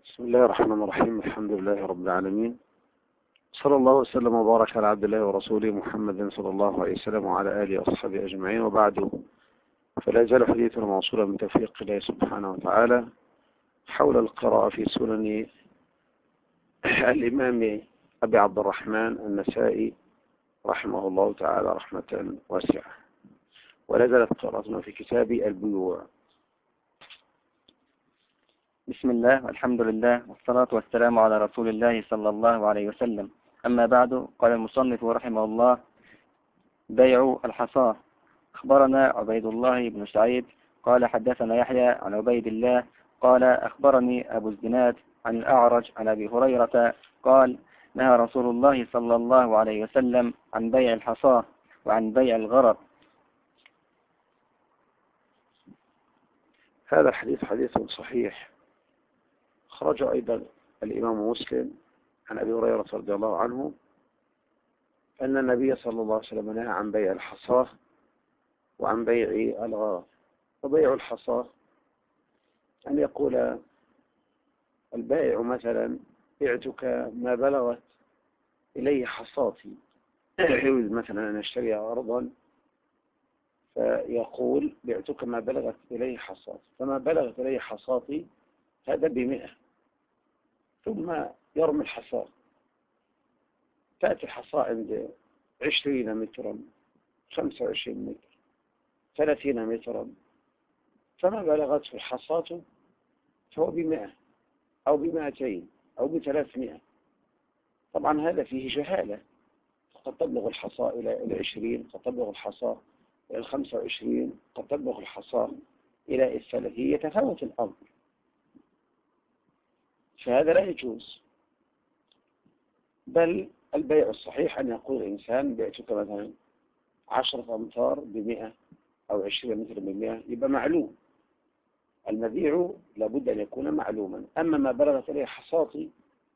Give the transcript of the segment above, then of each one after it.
بسم الله الرحمن الرحيم. الحمد لله رب العالمين، صلى الله وسلم وبارك على عبد الله ورسوله محمد صلى الله عليه وسلم وعلى آله وأصحابه أجمعين، وبعد، فلا يزال حديثنا موصولا من توفيق الله سبحانه وتعالى حول القراءة في سنن الإمام أبي عبد الرحمن النسائي رحمه الله تعالى رحمة واسعة. ولا زالت قراءتنا في كتاب البيوع. بسم الله والحمد لله والصلاة والسلام على رسول الله صلى الله عليه وسلم. أما بعد، قال المصنف رحمه الله: بيع الحصاة. أخبرنا عبيد الله بن سعيد قال حدثنا يحيى عن عبيد الله قال أخبرني أبو الزناد عن الأعرج عن أبي هريرة قال: نهى رسول الله صلى الله عليه وسلم عن بيع الحصاة وعن بيع الغرر. هذا الحديث حديث صحيح، خرج أيضا الإمام مسلم عن أبي هريرة رضي الله عنه أن النبي صلى الله عليه وسلم نهى عن بيع الحصاة وعن بيع الغرر. وبيع الحصاة أن يقول البائع مثلا: بعتك ما بلغت إليه حصاتي. يريد مثلا أن يشتري أرضا فيقول: بعتك ما بلغت إليه حصاتي، فما بلغت إليه حصاتي هذا ب100، ثم يرمي الحصاة، تأتي الحصاة عند 20 مترا 25 متر 30 مترا، فما بلغته الحصاة فهو ب100 أو ب200 أو ب300. طبعا هذا فيه جهالة، قد تبلغ الحصاة إلى 20، قد تبلغ الحصاة إلى 25، قد تبلغ الحصاة إلى 30، يتفاوت الأمر، فهذا لا يجوز. بل البيع الصحيح أن يقول الإنسان: بعتك مثلا 10 أمتار ب100 أو 20 متر ب100، يبقى معلوم. المبيع لابد أن يكون معلوما. أما ما بلغت إليه حصاتي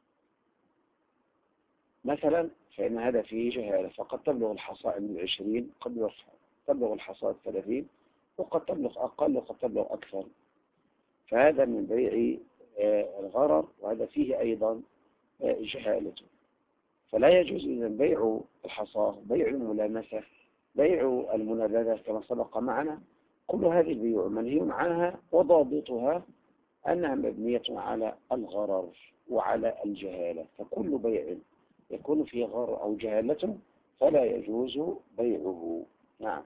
مثلا فإن هذا فيه جهالة، فقد تبلغ الحصاة عند 20، قد تبلغ الحصاة 30، وقد تبلغ أقل وقد تبلغ أكثر. فهذا من بيع الغرر، وهذا فيه أيضا جهالة. فلا يجوز إذن بيع الحصاة، بيع الملامسة، بيع المنابذة كما سبق معنا. كل هذه البيوع منهي عنها، وضابطها أنها مبنية على الغرر وعلى الجهالة. فكل بيع يكون فيه غرر أو جهالة فلا يجوز بيعه. نعم.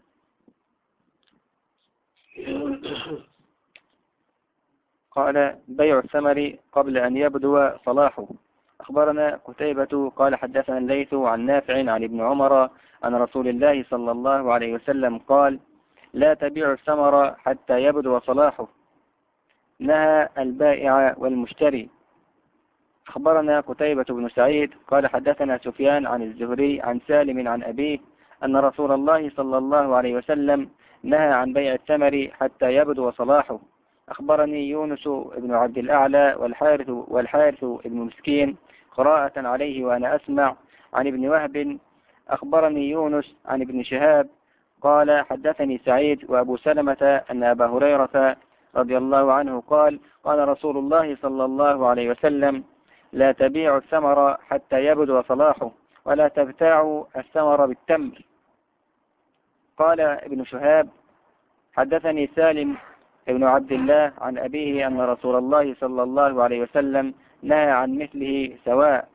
قال: بيع الثمر قبل أن يبدو صلاحه. أخبرنا قتيبة قال حدثنا الليث عن نافع عن ابن عمر عن رسول الله صلى الله عليه وسلم قال: لا تبيع الثمر حتى يبدو صلاحه، نهى البائع والمشتري. أخبرنا قتيبة بن سعيد قال حدثنا سفيان عن الزهري عن سالم عن أبيه أن رسول الله صلى الله عليه وسلم نهى عن بيع الثمر حتى يبدو صلاحه. أخبرني يونس بن عبد الأعلى والحارث بن مسكين قراءة عليه وأنا أسمع عن ابن وهب. أخبرني يونس عن ابن شهاب قال حدثني سعيد وأبو سلمة أن أبا هريرة رضي الله عنه قال: قال رسول الله صلى الله عليه وسلم: لا تبيع الثمر حتى يبدو صلاحه، ولا تبتاع الثمر بالتمر. قال ابن شهاب: حدثني سالم ابن عبد الله عن أبيه أن رسول الله صلى الله عليه وسلم نهى عن مثله سواء.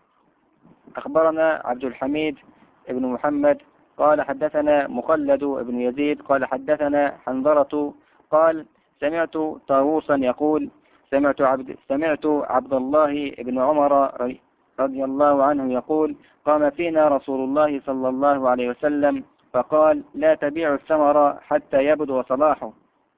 أخبرنا عبد الحميد ابن محمد قال حدثنا مخلد ابن يزيد قال حدثنا حنظلة قال: سمعت طاووسا يقول: سمعت عبد الله بن عمر رضي الله عنه يقول: قام فينا رسول الله صلى الله عليه وسلم فقال: لا تبيع الثمر حتى يبدو صلاحه.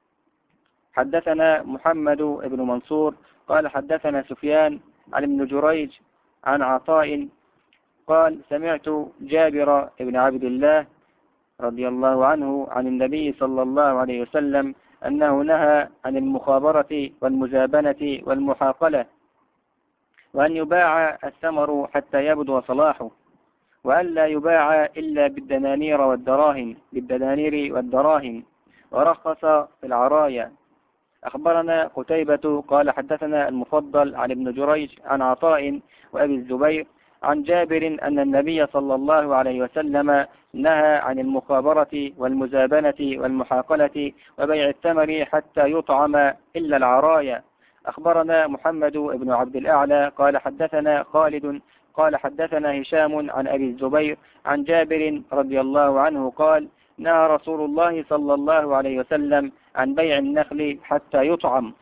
حدثنا محمد بن منصور قال حدثنا سفيان عن ابن جريج عن عطاء قال: سمعت جابر بن عبد الله رضي الله عنه عن النبي صلى الله عليه وسلم أنه نهى عن المخابرة والمزابنة والمحاقلة، وأن يباع الثمر حتى يبدو صلاحه، وأن لا يباع إلا بالدنانير والدراهم، ورخص في العرايا. أخبرنا قتيبة قال حدثنا المفضل عن ابن جريج عن عطاء وأبي الزبير عن جابر أن النبي صلى الله عليه وسلم نهى عن المخابرة والمزابنة والمحاقلة وبيع الثمر حتى يطعم إلا العرايا. أخبرنا محمد بن عبد الأعلى قال حدثنا خالد قال حدثنا هشام عن أبي الزبير عن جابر رضي الله عنه قال نهى رسول الله صلى الله عليه وسلم عن بيع النخل حتى يطعم.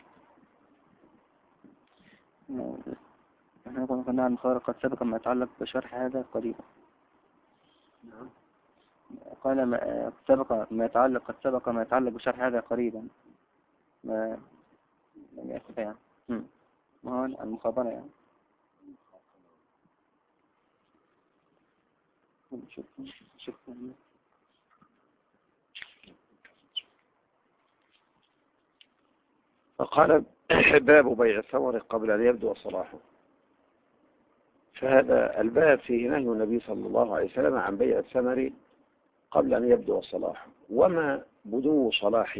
احنا كنا عن مخارج قد سبق ما يتعلق بشرح هذا قريبا. قال ما سبق ما يتعلق قد سبق ما يتعلق بشرح هذا قريبا ما يأخذ يعني ما هو المخابرة يعني شوف فقال باب بيع الثمر قبل أن يبدو صلاحه. فهذا الباب فيه نهي النبي صلى الله عليه وسلم عن بيع الثمر قبل أن يبدو صلاحه. وما بدو صلاح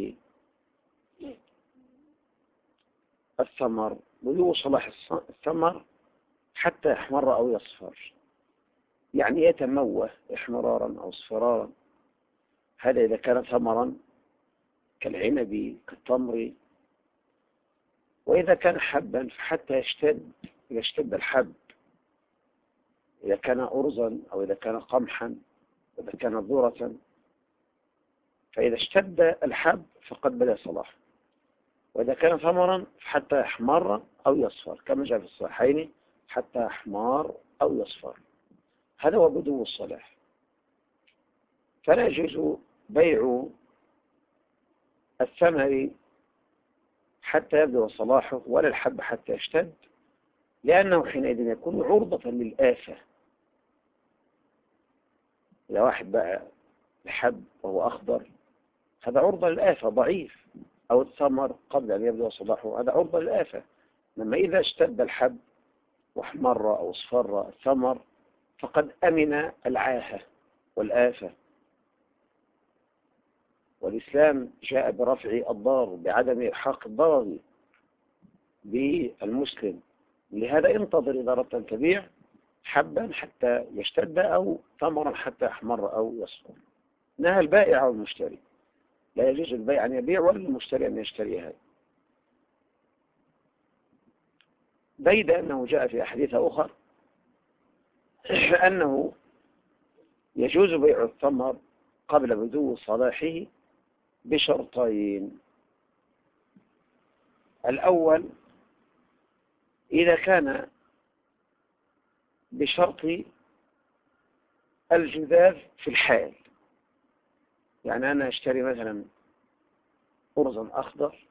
الثمر؟ بدو صلاح الثمر حتى يحمر أو يصفر، يعني يتموه احمرارا أو اصفرارا. هذا إذا كان ثمرا كالعنب كالتمر. وإذا كان حبا فحتى يشتد الحب، إذا كان أرزا أو إذا كان قمحا، إذا كان ذرة، فإذا اشتد الحب فقد بدأ صلاح. وإذا كان ثمرا فحتى يحمر أو يصفر، كما جاء في الصحيحين حتى يحمر أو يصفر. هذا هو بدو الصلاح. فلا يجوز بيع الثمر حتى يبدو صلاحه ولا الحب حتى يشتد، لأنه حينئذ يكون عرضة للآفة. إذا واحد بقى الحب وهو أخضر هذا عرضة للآفة ضعيف، أو الثمر قبل أن يبدو صلاحه هذا عرضة للآفة. لما إذا اشتد الحب واحمر أو اصفر الثمر فقد أمن العاهة والآفة. والإسلام جاء برفع الضار بعدم إلحاق الضرر بالمسلم. لهذا انتظر إذا أردت أن تبيع حبا حتى يشتد أو ثمرا حتى يحمر أو يصفر. نهى البائع والمشتري، لا يجوز البيع أن يبيع ولا المشتري أن يشتري هذا. بيد أنه جاء في أحاديث أخرى أنه يجوز بيع الثمر قبل بدو صلاحه بشرطين. الأول إذا كان بشرط الجذاذ في الحال، يعني أنا أشتري مثلا أرزا أخضر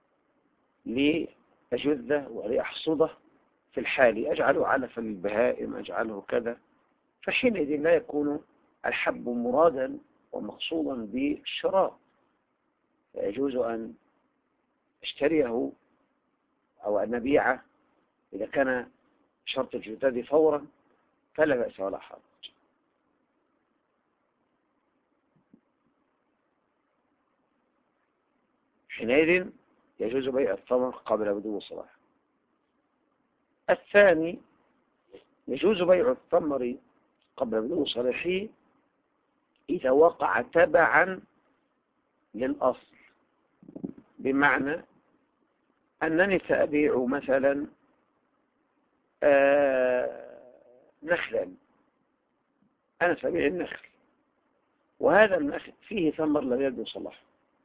لأجذه ولأحصده في الحال، أجعله علفا للبهائم، أجعله كذا، فحينئذ لا يكون الحب مرادا ومقصودا بالشراء، فيجوز أن اشتريه أو أن نبيعه إذا كان شرط الجداد فورا فلا بأس ولا حرج. حينئذ يجوز بيع الثمر قبل بدو الصلاح. الثاني يجوز بيع الثمر قبل بدو صلاحه إذا وقع تبعا للأصل، بمعنى أنني سأبيع مثلا نخلا، أنا سأبيع النخل وهذا النخل فيه ثمر لم يبدو صلاحه،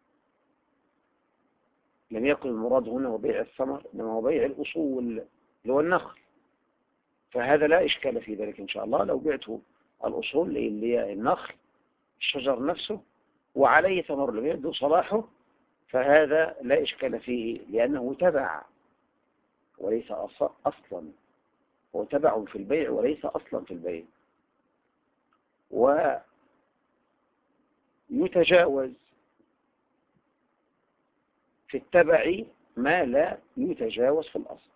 لم يكن المراد هنا هو بيع الثمر إنما هو بيع الأصول اللي هو النخل، فهذا لا إشكال في ذلك إن شاء الله. لو بعته الأصول اللي هي النخل الشجر نفسه وعليه ثمر لم يبدو صلاحه فهذا لا إشكال فيه، لأنه تبع وليس أصلا، هو تبع في البيع وليس أصلا في البيع. ويتجاوز في التبع ما لا يتجاوز في الأصل.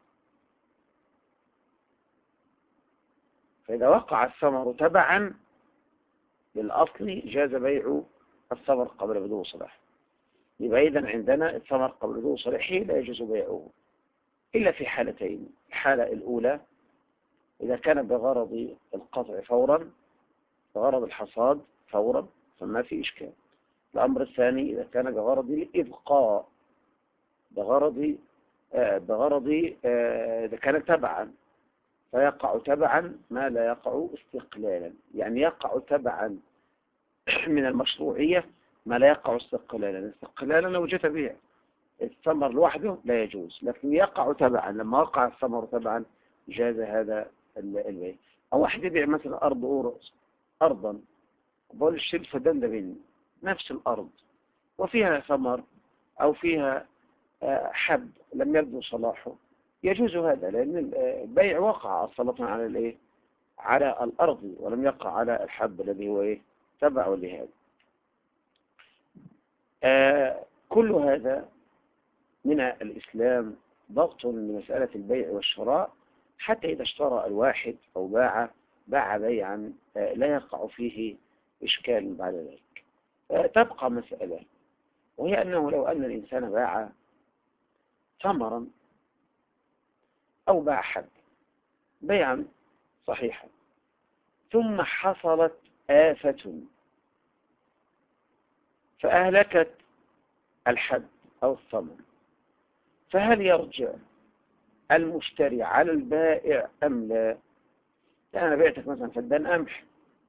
فإذا وقع الثمر تبعا للأصل جاز بيع الثمر قبل بدو صلاح. يبقى إذن عندنا الثمر قبل بدو صريحه لا يجوز بيعه إلا في حالتين. الحالة الأولى إذا كان بغرض القطع فورا، بغرض الحصاد فورا، فما في إشكال. الأمر الثاني إذا كان بغرض الإبقاء، بغرض إذا كان تبعا، فيقع تبعا ما لا يقع استقلالا، يعني يقع تبعا من المشروعية ما لا يقع استقلالا لو جاء بيع الثمر لوحده لا يجوز، لكن يقع تبعا. لما وقع الثمر تبعا جاز هذا البيع. أو واحد يبيع مثلا أرضا، بقول الشيء فدان ده مني نفس الأرض وفيها ثمر أو فيها حب لم يبدو صلاحه، يجوز هذا، لأن البيع وقع أصلا على على الأرض ولم يقع على الحب الذي هو تبع لهذا. كل هذا من الإسلام ضغط لمسألة البيع والشراء، حتى إذا اشترى الواحد أو باع بيعا لا يقع فيه إشكال بعد ذلك. تبقى مسألة، وهي أنه لو أن الإنسان باع ثمرا أو باع حب بيعا صحيحا، ثم حصلت آفة فأهلكت الحب أو الثمر، فهل يرجع المشتري على البائع أم لا؟ يعني أنا بعتك مثلا فدان قمح،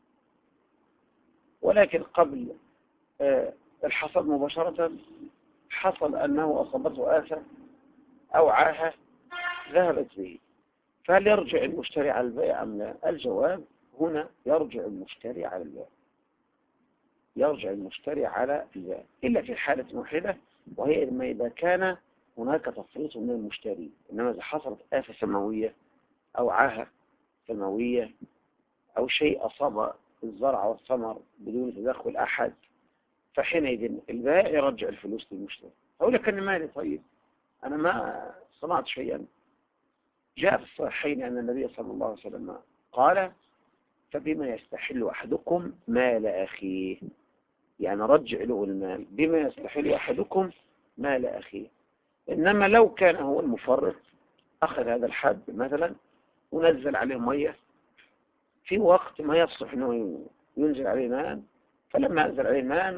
ولكن قبل الحصاد مباشرة حصل أنه أصابته آفة أو عاهة ذهبت به، فهل يرجع المشتري على البائع أم لا؟ الجواب هنا يرجع المشتري على البائع، يرجع المشتري على البائع إلا في حالة واحدة، وهي إذا كان هناك تفريط من المشتري. إنما إذا حصلت آفة سماوية أو عاهة سماوية أو شيء أصاب الزرع والثمر بدون تدخل أحد، فحينئذ البائع يرجع الفلوس للمشتري. أقول لك أنا مالي، طيب أنا ما صنعت شيئا. جاء في الصحيحين أن النبي صلى الله عليه وسلم قال: فبما يستحل أحدكم مال أخيه، يعني رجع له المال بما يستحل أحدكم مال أخيه. إنما لو كان هو المفرط أخذ هذا الحب مثلا ونزل عليه مية في وقت ما يصلح أنه ينزل عليه ماء، فلما أنزل عليه ماء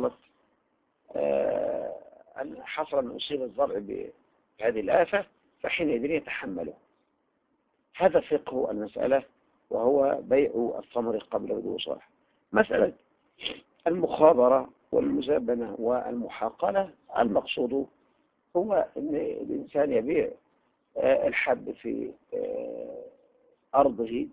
حصل أن أصيب الزرع بهذه الآفة، فحينئذ يتحمله. هذا فقه المسألة، وهو بيع الثمر قبل بدو صلاحه. مسألة المخابرة والمزابنة والمحاقلة، المقصود هو أن الإنسان يبيع الحب في أرضه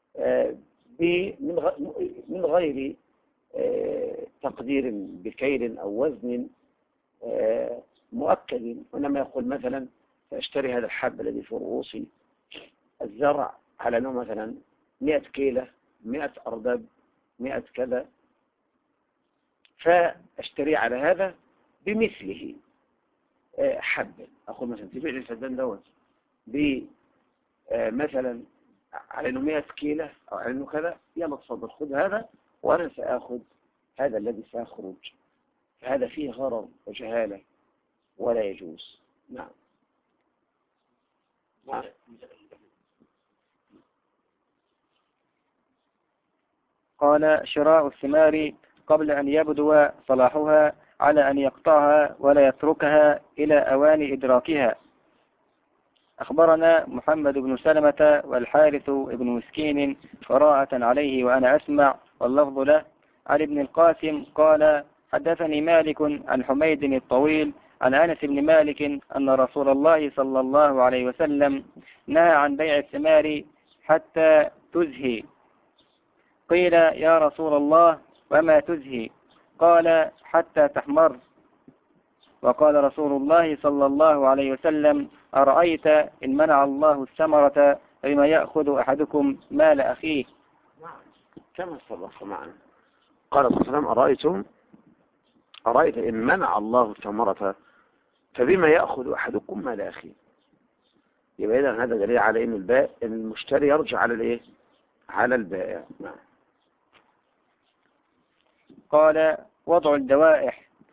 من غير تقدير بكيل أو وزن مؤكد، وإنما يقول مثلا سأشتري هذا الحب الذي في رؤوس الزرع على أنه مثلا 100 كيلة، 100 أردب، 100 كذا، فأشتري على هذا بمثله حبة. أقول مثلا تبيع لي الفدان دوت مثلا على أنه 100 كيلة أو على أنه كذا، يلا تفضل خذ هذا وأنا سأخذ هذا الذي سأخرج. فهذا فيه غرر وجهالة ولا يجوز. نعم. قال: شراء الثمار قبل أن يبدو صلاحها على أن يقطعها ولا يتركها إلى أوان إدراكها. أخبرنا محمد بن سلمة والحارث بن مسكين قراءة عليه وأنا أسمع، واللفظ له، عن ابن القاسم قال: حدثني مالك عن حميد الطويل عن أنس بن مالك أن رسول الله صلى الله عليه وسلم نهى عن بيع الثمار حتى تزهي. قيل: يا رسول الله وما تزهي؟ قال: حتى تحمر. وقال رسول الله صلى الله عليه وسلم: أرأيت إن منع الله الثمرة بما يأخذ أحدكم مال أخيه؟ كما سبق معنا قال صلى الله عليه وسلم: أرأيت إن منع الله الثمرة فبما يأخذ أحدكم مال أخيه. يبقى إذن هذا دليل على إن المشتري يرجع على على البائع. نعم. قال: وضع الدوائح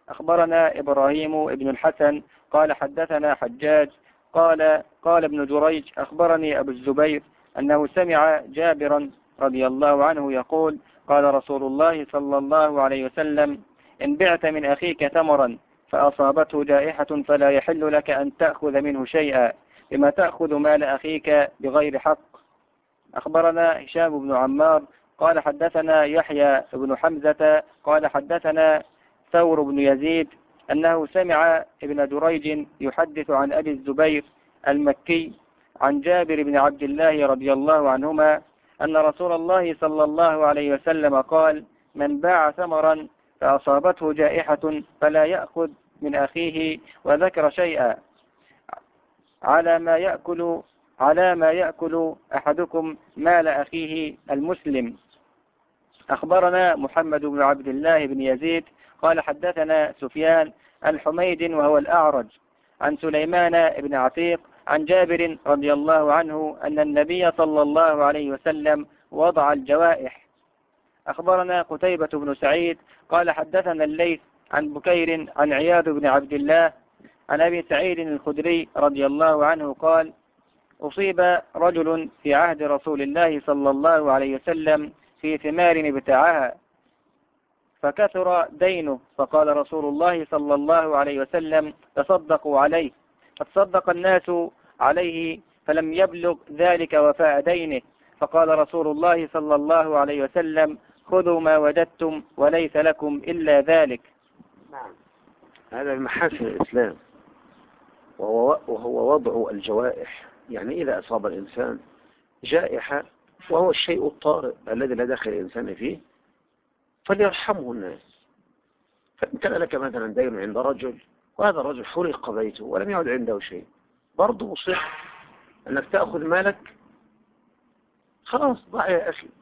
أخبرنا إبراهيم بن الحسن قال حدثنا حجاج قال ابن جريج أخبرني أبو الزبير أنه سمع جابرا رضي الله عنه يقول قال رسول الله صلى الله عليه وسلم إن بعت من أخيك تمرا فأصابته جائحة فلا يحل لك أن تأخذ منه شيئا بما تأخذ مال أخيك بغير حق. أخبرنا هشام بن عمار قال حدثنا يحيى بن حمزة قال حدثنا ثور بن يزيد أنه سمع ابن دريج يحدث عن أبي الزبير المكي عن جابر بن عبد الله رضي الله عنهما أن رسول الله صلى الله عليه وسلم قال من باع ثمرا فأصابته جائحة فلا يأخذ من أخيه وذكر شيئا على ما يأكل أحدكم مال أخيه المسلم. أخبرنا محمد بن عبد الله بن يزيد قال حدثنا سفيان عن حميد وهو الأعرج عن سليمان بن عتيق عن جابر رضي الله عنه أن النبي صلى الله عليه وسلم وضع الجوائح. أخبرنا قتيبة بن سعيد قال حدثنا الليث عن بكير عن عياض بن عبد الله عن أبي سعيد الخدري رضي الله عنه قال أصيب رجل في عهد رسول الله صلى الله عليه وسلم في ثمار ابتاعها فكثر دينه فقال رسول الله صلى الله عليه وسلم تصدقوا عليه فتصدق الناس عليه فلم يبلغ ذلك وفاء دينه فقال رسول الله صلى الله عليه وسلم خذوا ما وجدتم وليس لكم إلا ذلك. نعم، هذا من محاسن الإسلام وهو وضع الجوائح. يعني إذا أصاب الإنسان جائحة وهو الشيء الطارئ الذي لا دخل الإنسان فيه فليرحمه الناس. فإن كان لك مثلا دين عند رجل وهذا الرجل حرق بيته ولم يعد عنده شيء، برضه صح أنك تأخذ مالك، خلاص ضع يا أخي.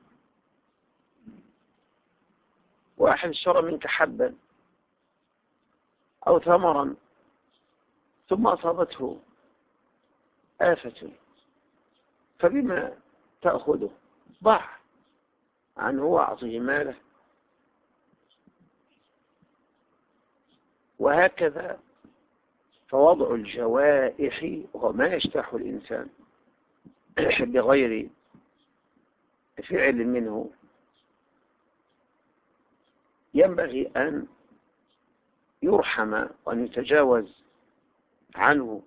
واحد اشترى منك حبا أو ثمرا ثم أصابته آفة فبما تأخذه؟ ضع عنه وأعطيه ماله. وهكذا فوضع الجوائح وما يجتاح الإنسان بغير فعل منه ينبغي أن يرحم وأن يتجاوز عنه.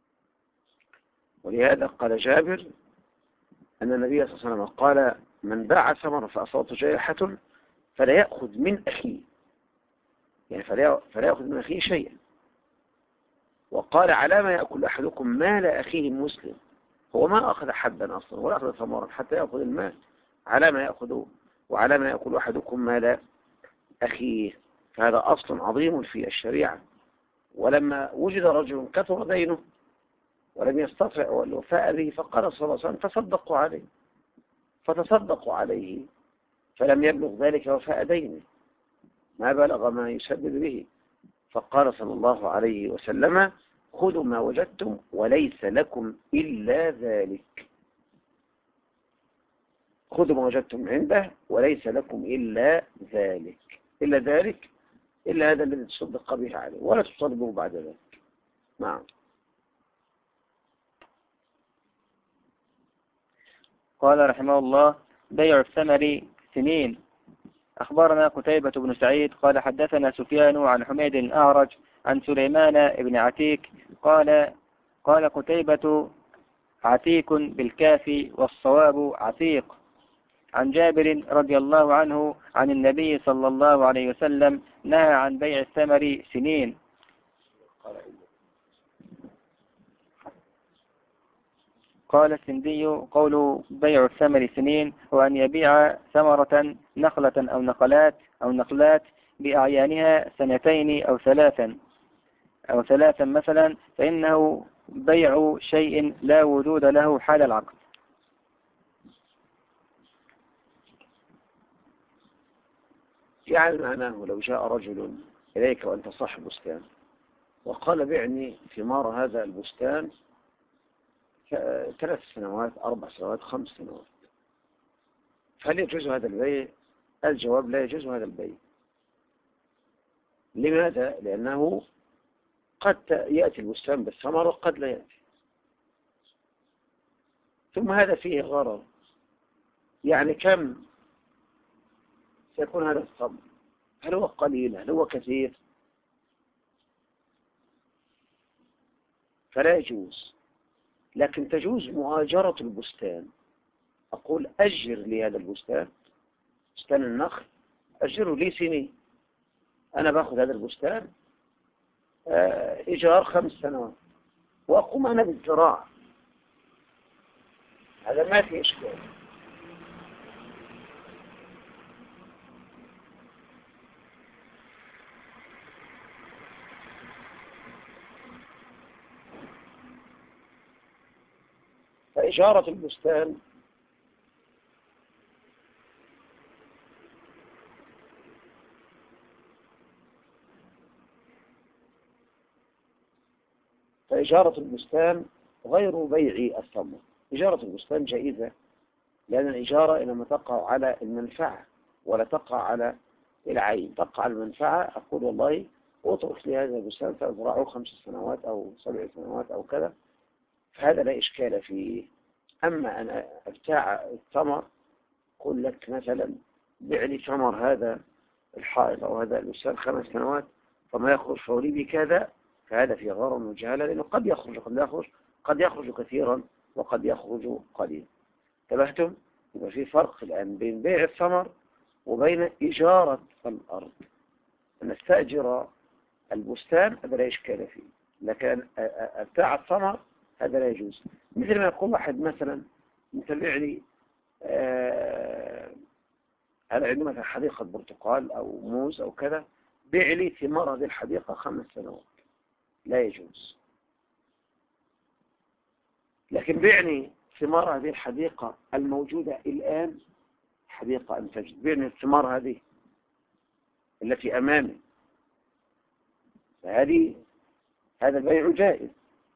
ولهذا قال جابر أن النبي صلى الله عليه وسلم قال من باع ثمرا فأصابته جائحة فلا يأخذ من أخيه، يعني فلا يأخذ من أخيه شيئا. وقال على ما يأكل أحدكم مال أخيه المسلم، هو ما أخذ حبا أصلا ولا أخذ ثمرا حتى يأخذ المال، على ما يأخذ وعلى ما يأكل أحدكم مال أخيه. فهذا أصل عظيم في الشريعة. ولما وجد رجل كثر دينه ولم يستطع الوفاء به فقال صلى الله عليه وسلم تصدقوا عليه، فتصدقوا عليه فلم يبلغ ذلك وفاء دينه، ما بلغ ما يسبب به. فقال صلى الله عليه وسلم خذوا ما وجدتم وليس لكم إلا ذلك، خذوا ما وجدتم عنده وليس لكم إلا ذلك، إلا ذلك إلا هذا الذي تصدق به عليه ولا تصدقه بعد ذلك. نعم. قال رحمه الله بيع الثمر سنين. أخبرنا قتيبة بن سعيد قال حدثنا سفيان عن حميد الأعرج عن سليمان بن عتيك قال قتيبة عتيك بالكاف والصواب عتيق عن جابر رضي الله عنه عن النبي صلى الله عليه وسلم نهى عن بيع الثمر سنين. قال السندي قول بيع الثمر سنين هو أن يبيع ثمرة نخلة أو نخلات بأعيانها سنتين أو ثلاثا مثلا، فإنه بيع شيء لا وجود له حال العقد. يعني معناه لو جاء رجل إليك وأنت صاحب بستان وقال بعني ثمار هذا البستان 3 سنوات 4 سنوات 5 سنوات، هل يجوز هذا البيع؟ الجواب لا يجوز هذا البيع، لماذا؟ لأنه قد يأتي البستان بالثمر وقد لا يأتي. ثم هذا فيه غرر، يعني كم سيكون هذا الثمر؟ هل هو قليل؟ هل هو كثير؟ فلا يجوز. لكن تجوز مؤاجرة البستان. أقول أجر لي هذا البستان، بستان النخل، أجره لي سنين. أنا باخذ هذا البستان إيجار 5 سنوات وأقوم أنا بالزراعة، هذا ما في إشكال. فإجارة البستان غير بيع الثمر. إجارة البستان جائزة، لأن الإجارة إنما تقع على المنفعة ولا تقع على العين. تقع على المنفعة، أقول والله أترك لي هذا البستان فأزرعه 5 سنوات أو 7 سنوات أو كذا، فهذا لا إشكال فيه. أما أن أبتاع الثمر، أقول لك مثلا بيع لي ثمر هذا الحائط أو هذا البستان 5 سنوات فما يخرج فوري بكذا، فهذا في غرر وجهالة، لأنه قد يخرج وقد لا يخرج، قد يخرج كثيرا وقد يخرج قليلا. انتبهتم؟ يبقى في فرق الآن بين بيع الثمر وبين إجارة الأرض. أن استأجر البستان هذا لا إشكال فيه، لكن أبتاع الثمر هذا لا يجوز. مثل ما يقول واحد مثلا متبع لي أنا عندي مثلا حديقة برتقال أو موز أو كذا، بيع لي ثمار هذه الحديقة 5 سنوات، لا يجوز. لكن بيعني ثمار هذه الحديقة الموجودة الآن، حديقة أنتجت، بيعني الثمار هذه التي أمامي، هذا البيع جائز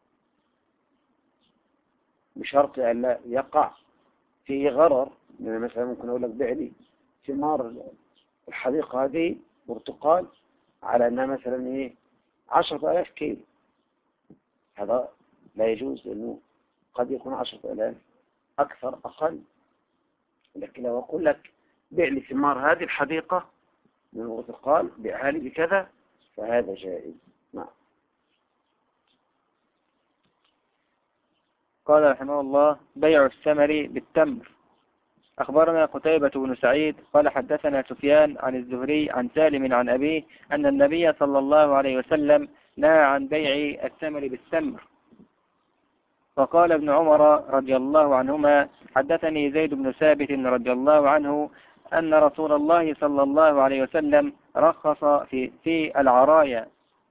بشرط أن لا يقع فيه غرر. يعني مثلا ممكن أقول لك بيع لي ثمار الحديقة هذه برتقال على أنها مثلا 10,000 كيلو، هذا لا يجوز، لأنه قد يكون 10,000 أكثر أقل. لكن لو أقول لك بيع لي ثمار هذه الحديقة من البرتقال بيعها لي بكذا، فهذا جائز. نعم. قال رحمه الله: بيع الثمر بالتمر. أخبرنا قتيبة بن سعيد قال حدثنا سفيان عن الزهري عن سالم عن أبيه أن النبي صلى الله عليه وسلم نهى عن بيع الثمر بالتمر. فقال ابن عمر رضي الله عنهما: حدثني زيد بن ثابت رضي الله عنه أن رسول الله صلى الله عليه وسلم رخص في العرايا.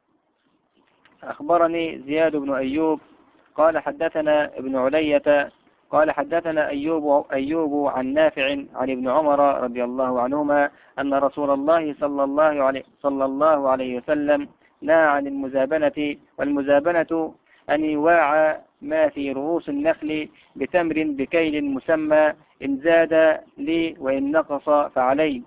أخبرني زياد بن أيوب قال حدثنا ابن علية قال حدثنا أيوب عن نافع عن ابن عمر رضي الله عنهما أن رسول الله صلى الله عليه وسلم نهى عن المزابنة. والمزابنة أن يواع ما في رؤوس النخل بتمر بكيل مسمى، إن زاد لي وإن نقص فعلي.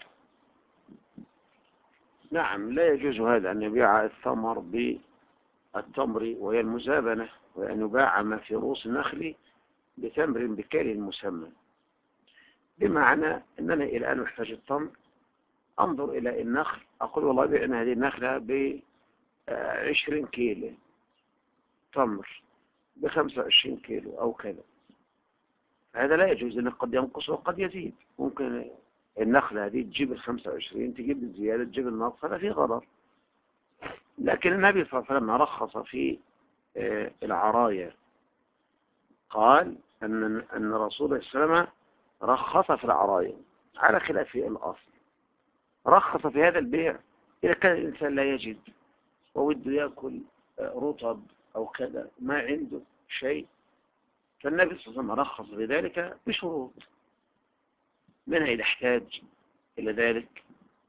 نعم، لا يجوز هذا أن يبيع الثمر بالتمر وهي المزابنة، وأن يباع ما في رؤوس النخل بتمر بكيل مسمى. بمعنى أنني الآن محتاج التمر، أنظر إلى النخل أقول والله بيعنا هذه النخلة ب20 كيلو تمر، ب25 كيلو أو كذا، هذا لا يجوز، لأنه قد ينقص وقد يزيد. ممكن النخلة هذه تجيب 25 تجيب الزيادة تجيب النقص، هذا فيه غرر. لكن النبي صلى الله عليه وسلم رخص في العرايا، قال أن رسول الله صلى الله عليه وسلم رخص في العرايا على خلاف الأصل. رخص في هذا البيع إذا كان الإنسان لا يجد ووده يأكل رطب أو كذا، ما عنده شيء، فالنبي صلى الله عليه وسلم رخص بذلك بشروط، منها إذا احتاج إلى ذلك.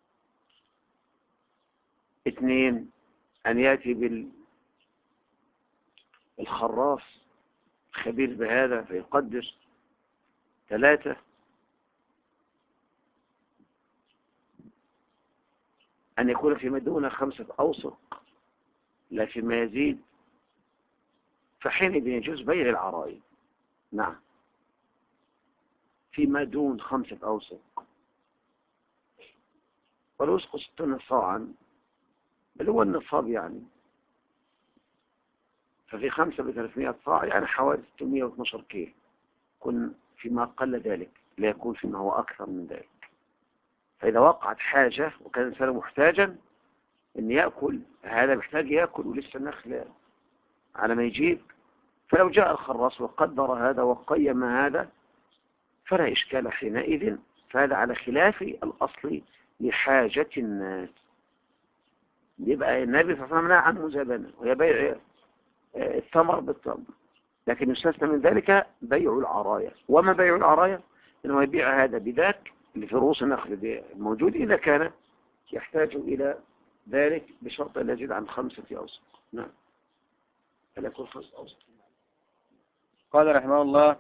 2 أن يأتي بالخراف خبير بهذا فيقدر. 3 أن يكون فيما دون 5 أوسق لا فيما يزيد، فحينئذ يجوز بيع العراية. نعم، فيما دون 5 أوسق، والوسق 60 صاعا بل هو النصاب يعني، ففي 5 ب300 صاع يعني حوالي 612 كيلو، يكون فيما قل ذلك لا يكون فيما هو أكثر من ذلك. فإذا وقعت حاجة وكان الإنسان محتاجا أن يأكل، هذا محتاج يأكل ولسه النخل على ما يجيب، فلو جاء الخراص وقدر هذا وقيم هذا فلا إشكال حينئذ، فهذا على خلاف الأصل لحاجة الناس. يبقى النبي صلى الله عليه وسلم نهى عن مزابنة وهي بيع الثمر بالتمر، لكن يستثنى من ذلك بيع العراية. وما بيع العراية؟ إنه يبيع هذا بذاك اللي في رؤوس النخل الموجود إذا كان يحتاج إلى ذلك بشرط لا يزيد عن 5 أوسق. نعم، فلا يكون 5 أوسق. قال رحمه الله: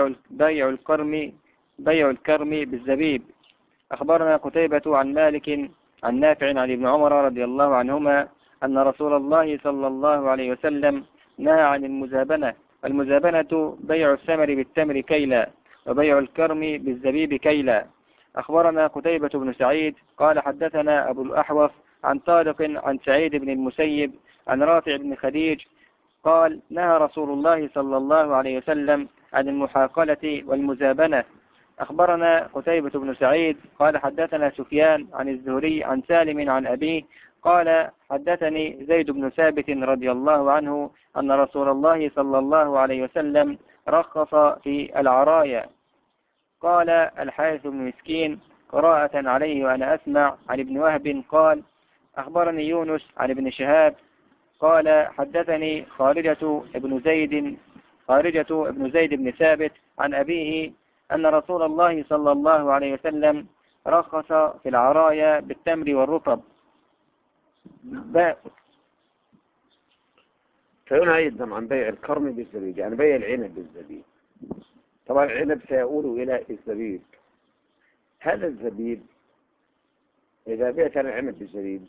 بيع الكرم بالزبيب. أخبرنا قتيبة عن مالك عن نافع عن ابن عمر رضي الله عنهما أن رسول الله صلى الله عليه وسلم نهى عن المزابنة. المزابنة بيع الثمر بالتمر كيلا، وبيع الكرم بالزبيب كيلا. أخبرنا قتيبة بن سعيد قال حدثنا أبو الأحوص عن طارق عن سعيد بن المسيب عن رافع بن خديج قال: نهى رسول الله صلى الله عليه وسلم عن المحاقلة والمزابنة. أخبرنا قتيبة بن سعيد قال حدثنا سفيان عن الزهري عن سالم عن أبيه قال: حدثني زيد بن ثابت رضي الله عنه أن رسول الله صلى الله عليه وسلم رخص في العرايا. قال الحارث بن مسكين قراءة عليه وأنا أسمع عن ابن وهب قال: أخبرني يونس عن ابن شهاب قال حدثني خارجة ابن زيد بن ثابت عن أبيه أن رسول الله صلى الله عليه وسلم رخص في العرايا بالتمر والرطب. فهنا أيضا عن بيع الكرم بالزبيب، يعني بيع العنب بالزبيب. طبعا العنب سيؤول إلى الزبيب. هذا الزبيب إذا بعت العنب بالزبيب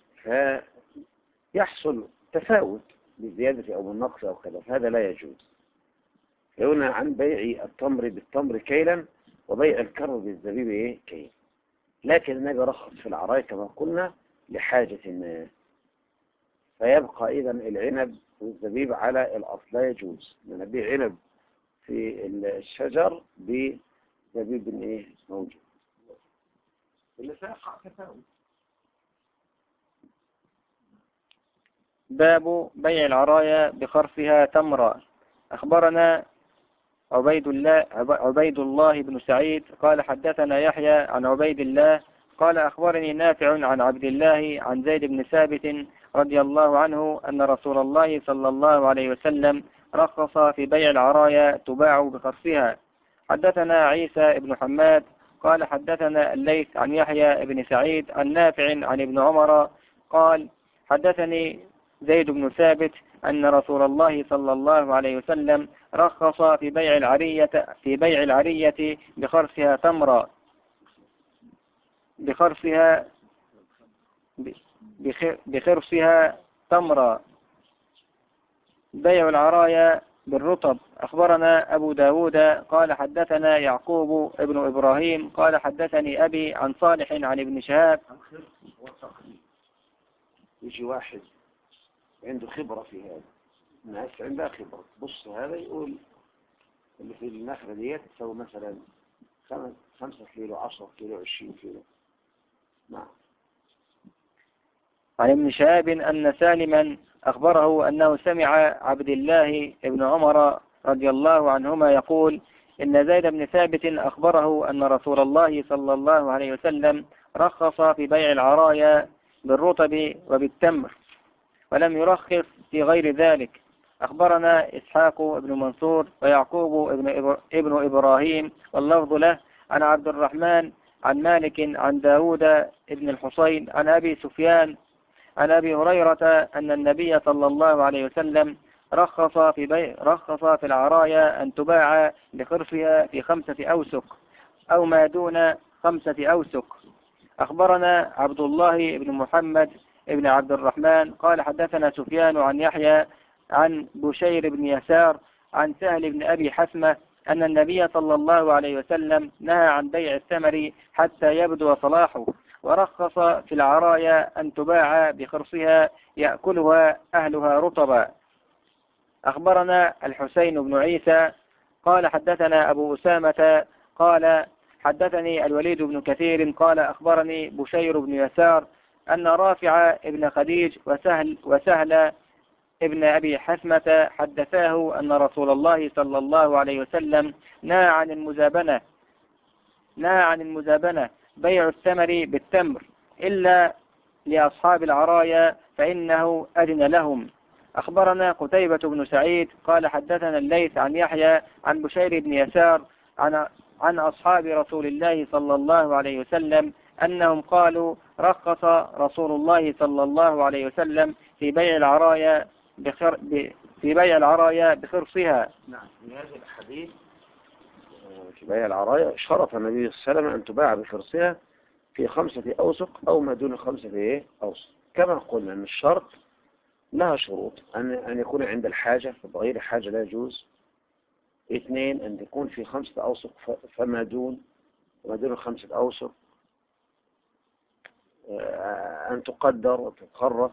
فيحصل تفاوت بالزيادة أو بالنقص أو كذا، فهذا لا يجوز. هنا عن بيع التمر بالتمر كيلا وبيع الكرم بالزبيب كيل. لكن النبي رخص في العرايا كما قلنا لحاجة الناس، فيبقى إذا العنب والزبيب على الأصل، لا يجوز أن نبيع عنب في الشجر بزبيب موجود، اللي سيقع تفاوت. باب بيع العرايا بخرفها تمرا. أخبرنا عبيد الله بن سعيد قال حدثنا يحيى عن عبيد الله قال أخبرني نافع عن عبد الله عن زيد بن ثابت رضي الله عنه أن رسول الله صلى الله عليه وسلم رخص في بيع العرايا تباع بخرفها. حدثنا عيسى بن حماد قال حدثنا الليث عن يحيى بن سعيد عن نافع عن ابن عمر قال حدثني زيد بن ثابت أن رسول الله صلى الله عليه وسلم رخص في بيع العرية بخرفها تمرا بخرفها تمرا. بيع العرايا بالرطب. أخبرنا أبو داود قال حدثنا يعقوب ابن إبراهيم قال حدثني أبي عن صالح عن ابن شهاب. يجي واحد عنده خبرة في هذا، الناس عندها خبرة، بص هذا يقول اللي في النخلة ديت تسوي مثلا 5 كيلو 10 كيلو 20 كيلو. نعم. عن ابن شهاب أن سالما أخبره أنه سمع عبد الله ابن عمر رضي الله عنهما يقول إن زيد بن ثابت أخبره أن رسول الله صلى الله عليه وسلم رخص في بيع العرايا بالرطب وبالتمر ولم يرخص في غير ذلك. أخبرنا إسحاق بن منصور ويعقوب ابن إبراهيم واللفظ له عن عبد الرحمن عن مالك عن داود ابن الحصين عن أبي سفيان عن أبي هريرة أن النبي صلى الله عليه وسلم رخص في العرايا أن تباع بخرفها في 5 أوسق أو ما دون 5 أوسق أخبرنا عبد الله بن محمد بن عبد الرحمن قال حدثنا سفيان عن يحيى عن بشير بن يسار عن سهل بن أبي حثمة أن النبي صلى الله عليه وسلم نهى عن بيع الثمر حتى يبدو صلاحه، ورخص في العرايا أن تباع بخرصها يأكلها أهلها رطبا. أخبرنا الحسين بن عيسى قال حدثنا أبو أسامة قال حدثني الوليد بن كثير قال أخبرني بشير بن يسار أن رافع ابن خديج وسهل ابن أبي حثمة حدثاه أن رسول الله صلى الله عليه وسلم نهى عن المزابنة بيع الثمر بالتمر إلا لأصحاب العرايا فإنه أذن لهم. أخبرنا قتيبة بن سعيد قال حدثنا الليث عن يحيى عن بشير بن يسار عن أصحاب رسول الله صلى الله عليه وسلم أنهم قالوا رخص رسول الله صلى الله عليه وسلم في بيع العرايا بخرصها. نعم، في هذا الحديث في بيع العرايا شرط النبي صلى الله عليه وسلم أن تباع بخرصها في 5 أوسق أو ما دون 5 أوسق. كما قلنا أن الشرط لها شروط، أن يكون عند الحاجة، فبغير حاجة لا يجوز. 2 أن يكون في 5 أوسق فما دون 5 أوسق، أن تقدر وتتخرف.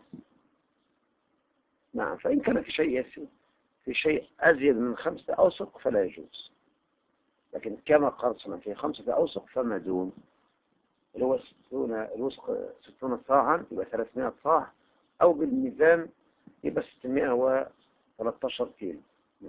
نعم، فإن كان في شيء أزيد من 5 أوسق فلا يجوز، لكن كما قال صلى في 5 أوسق فما دون، اللي هو 60 صاعا يبقى 300 صاع، أو بالميزان يبقى 613 كيلو.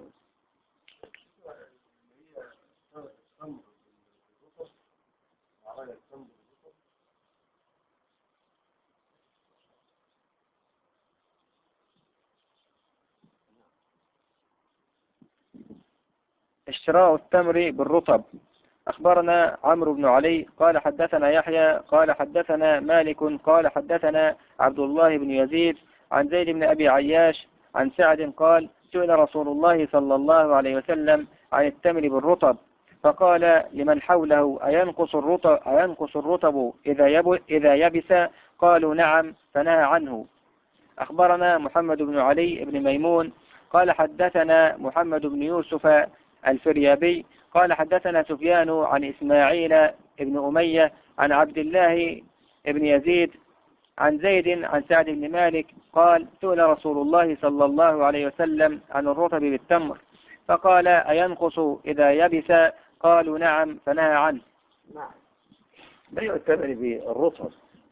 اشتراء التمر بالرطب. أخبرنا عمرو بن علي قال حدثنا يحيى قال حدثنا مالك قال حدثنا عبد الله بن يزيد عن زيد بن أبي عياش عن سعد قال سئل رسول الله صلى الله عليه وسلم عن التمر بالرطب فقال لمن حوله أينقص الرطب إذا يبس؟ قالوا نعم، فنهى عنه. أخبرنا محمد بن علي بن ميمون قال حدثنا محمد بن يوسف الفريابي قال حدثنا سفيان عن إسماعيل بن أمية عن عبد الله بن يزيد عن زيد عن سعد بن مالك قال سئل رسول الله صلى الله عليه وسلم عن الرطب بالتمر فقال أينقص إذا يبس؟ قالوا نعم، فنهى عنه. نعم، بيع التمر بالرطب.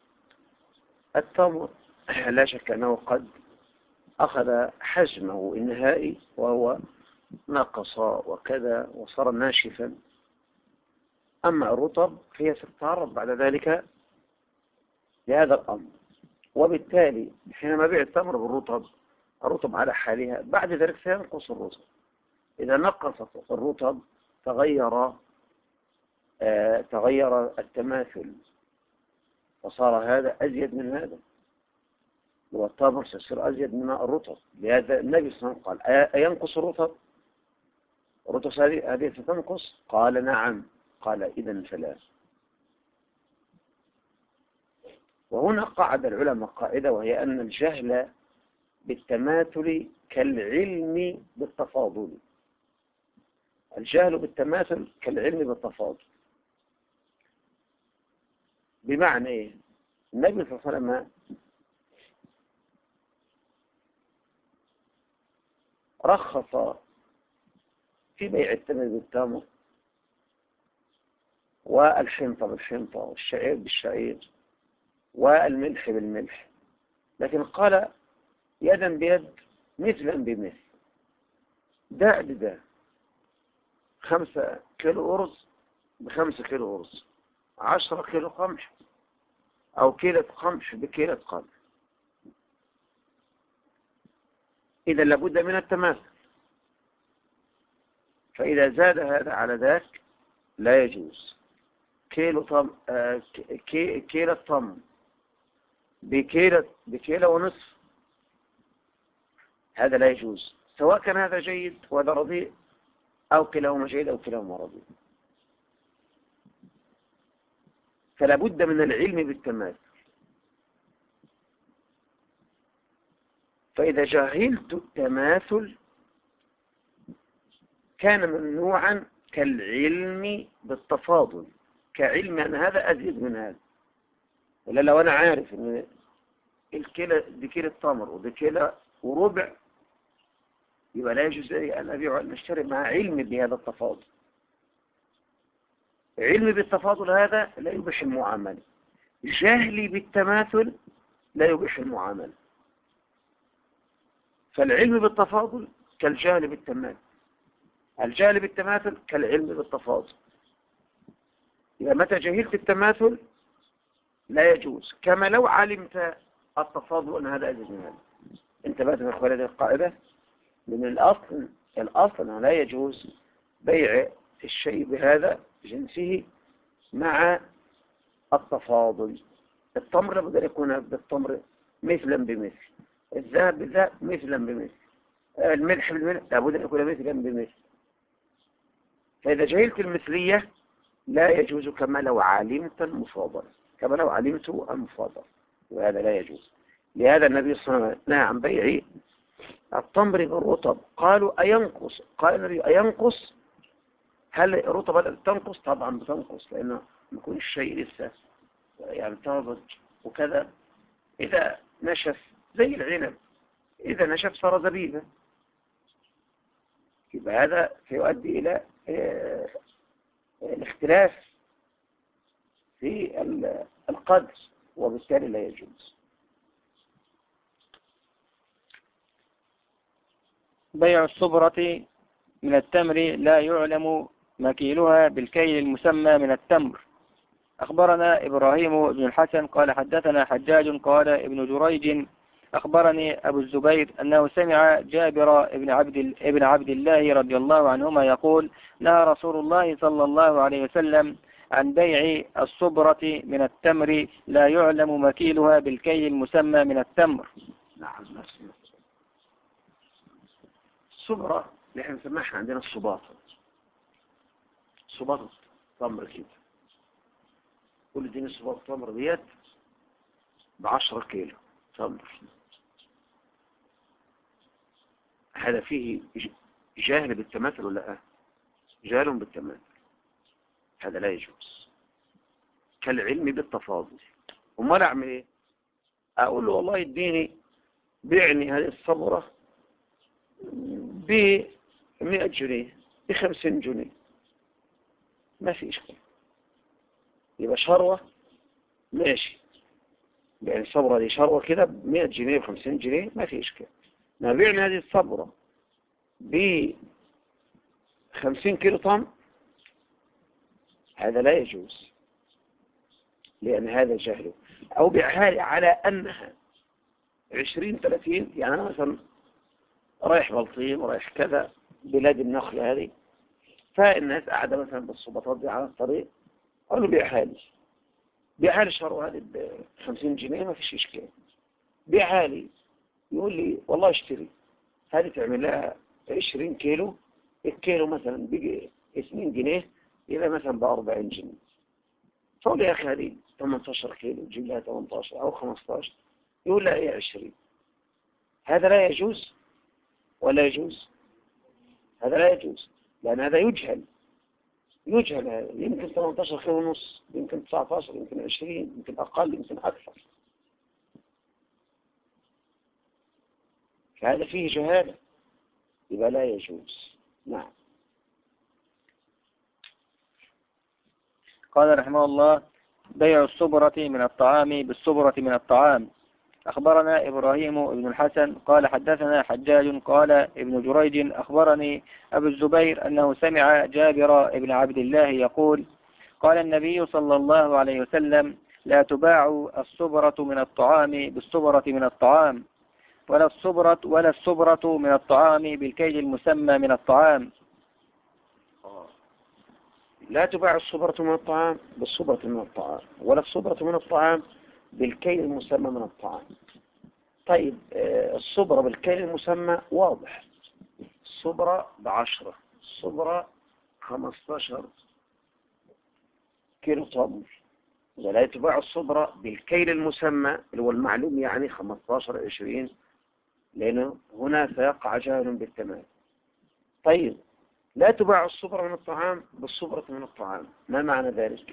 التمر لا شك أنه قد أخذ حجمه النهائي وهو نقص وكذا وصار ناشفا، أما الرطب فهي ستتعرض بعد ذلك لهذا الأمر، وبالتالي حينما بيع التمر بالرطب الرطب على حالها، بعد ذلك سينقص الرطب. إذا نقصت الرطب تغير التماثل، فصار هذا أزيد من هذا، والتمر سيصير أزيد من الرطب. لهذا النبي صلى الله عليه وسلم قال أينقص الرطب؟ الرطب هذه ستنقص؟ قال نعم. قال إذن فلا. وهنا قاعد العلماء قاعدة، وهي أن الجهل بالتماثل كالعلم بالتفاضل. الجهل بالتماثل كالعلم بالتفاضل. بمعنى إيه؟ النبي صلى الله عليه وسلم رخص في بيع التمر بالتمر، والحنطة بالحنطة، والشعير بالشعير، والملح بالملح، لكن قال يدا بيد مثلا بمثل، داء بداء. 5 كيلو أرز ب5 كيلو أرز، 10 كيلو قمح أو كيلة قمح بكيلة قمح. إذا لابد من التماثل، فإذا زاد هذا على ذاك لا يجوز. كيلة طم بكيلة ونصف، هذا لا يجوز، سواء كان هذا جيد وهذا رديء، أو كلاهما جيد أو كلاهما رديء. فلا بد من العلم بالتماثل. فإذا جهلت التماثل كان ممنوعا كالعلم بالتفاضل، كعلم أن هذا أزيد من هذا. ولا لو أنا عارف أن دي كيلو التمر ودي كيلو وربع، يبقى لا يجوز أن أبيع المشتري مع علم بهذا التفاضل. علمي بالتفاضل هذا لا يبيح المعاملة، جهلي بالتماثل لا يبيح المعاملة. فالعلم بالتفاضل كالجهل بالتماثل، الجهل بالتماثل كالعلم بالتفاضل. إذا متى جهلت التماثل لا يجوز، كما لو علمت التفاضل أن هذا أزيد من هذا. انتبهت من أخوة هذه القاعدة؟ من الأصل أنه لا يجوز بيع الشيء بهذا جنسه مع التفاضل. التمر لابد أن يكون بالتمر مثلا بمثل، الذهب بالذهب مثلا بمثل، الملح بالملح لابد أن يكون مثلا بمثل. فإذا جهلت المثلية لا يجوز كما لو علمت المفاضلة، كما لو علمت المفاضلة، وهذا لا يجوز. لهذا النبي صلى الله عليه وسلم نهى عن بيع التمر بالرطب. قالوا أينقص؟ قال النبي أينقص؟ هل رطب تنقص؟ طبعا بتنقص، لأنه يكون الشيء لسه يعني طازج وكذا. إذا نشف زي العنب، إذا نشف صار زبيبا، يبقى هذا سيؤدي إلى الاختلاف في القدر، وبالتالي لا يجوز. بيع الصبرة من التمر لا يعلم مكيلها بالكيل المسمى من التمر. أخبرنا إبراهيم بن الحسن قال حدثنا حجاج قال ابن جريج أخبرني أبو الزبير أنه سمع جابر ابن عبد الله رضي الله عنهما يقول نهى رسول الله صلى الله عليه وسلم عن بيع الصبرة من التمر لا يعلم مكيلها بالكيل المسمى من التمر. نعم، الصبرة اللي احنا نسمعها عندنا الصباطة، صباطة تمر كده، كل دين صباطة تمر ديت ب10 كيلو تمر. هذا فيه جاهل بالتماثل ولا لا؟ جاهل بالتماثل، هذا لا يجوز، كالعلم بالتفاضل. امال اعمل ايه؟ اقول له والله اديني بيعني هذه الصبرة ب100 جنيه، ب50 جنيه، ما في إشكال، يبقى شروة ماشي، يعني الصبرة دي شروة كده ب100 جنيه ب50 جنيه ما في إشكال. نبيعنا هذه الصبرة ب50 كيلو طن، هذا لا يجوز، لأن هذا جهله. أو بيعها على أنها 20-30، يعني أنا مثلا رايح بلطيم ورايح كذا بلاد النخل هذه، فالناس قاعدة مثلا بالصباطات دي على الطريق، أقول له بيعها لي شروة هذه ب50 جنيه ما فيش إشكال، بيعها لي. يقول لي والله اشتري هذه تعمل لها 20 كيلو، الكيلو مثلا بيجي 2 جنيه، يبقى مثلا ب40 جنيه. فقول لي يا أخي هذه 18 كيلو تجيب لها 18 أو 15، يقول لا هي 20. هذا لا يجوز ولا يجوز؟ هذا لا يجوز، لأن هذا يجهل هذا، يمكن 18 كيلو ونص، يمكن 19، يمكن 20، يمكن أقل، يمكن أكثر. فهذا فيه جهالة، يبقى لا يجوز. نعم. قال رحمه الله بيع الصبرة من الطعام بالصبرة من الطعام. أخبرنا إبراهيم بن الحسن قال حدثنا حجاج قال ابن جريج أخبرني أبو الزبير أنه سمع جابر بن عبد الله يقول قال النبي صلى الله عليه وسلم لا تباع الصبرة من الطعام بالصبرة من الطعام، ولا الصبرة من الطعام بالكيل المسمى من الطعام. لا تباع الصبرة من الطعام بالصبرة من الطعام، ولا الصبرة من الطعام بالكيل المسمى من الطعام. طيب الصبرة بالكيل المسمى واضح، الصبرة ب10، الصبرة 15 كيلو تمر، ولا تباع الصبرة بالكيل المسمى اللي هو المعلوم، يعني 15 20، لأنه هنا سيقع جهل بالتمام. طيب لا تباع الصبرة من الطعام بالصبرة من الطعام، ما معنى ذلك؟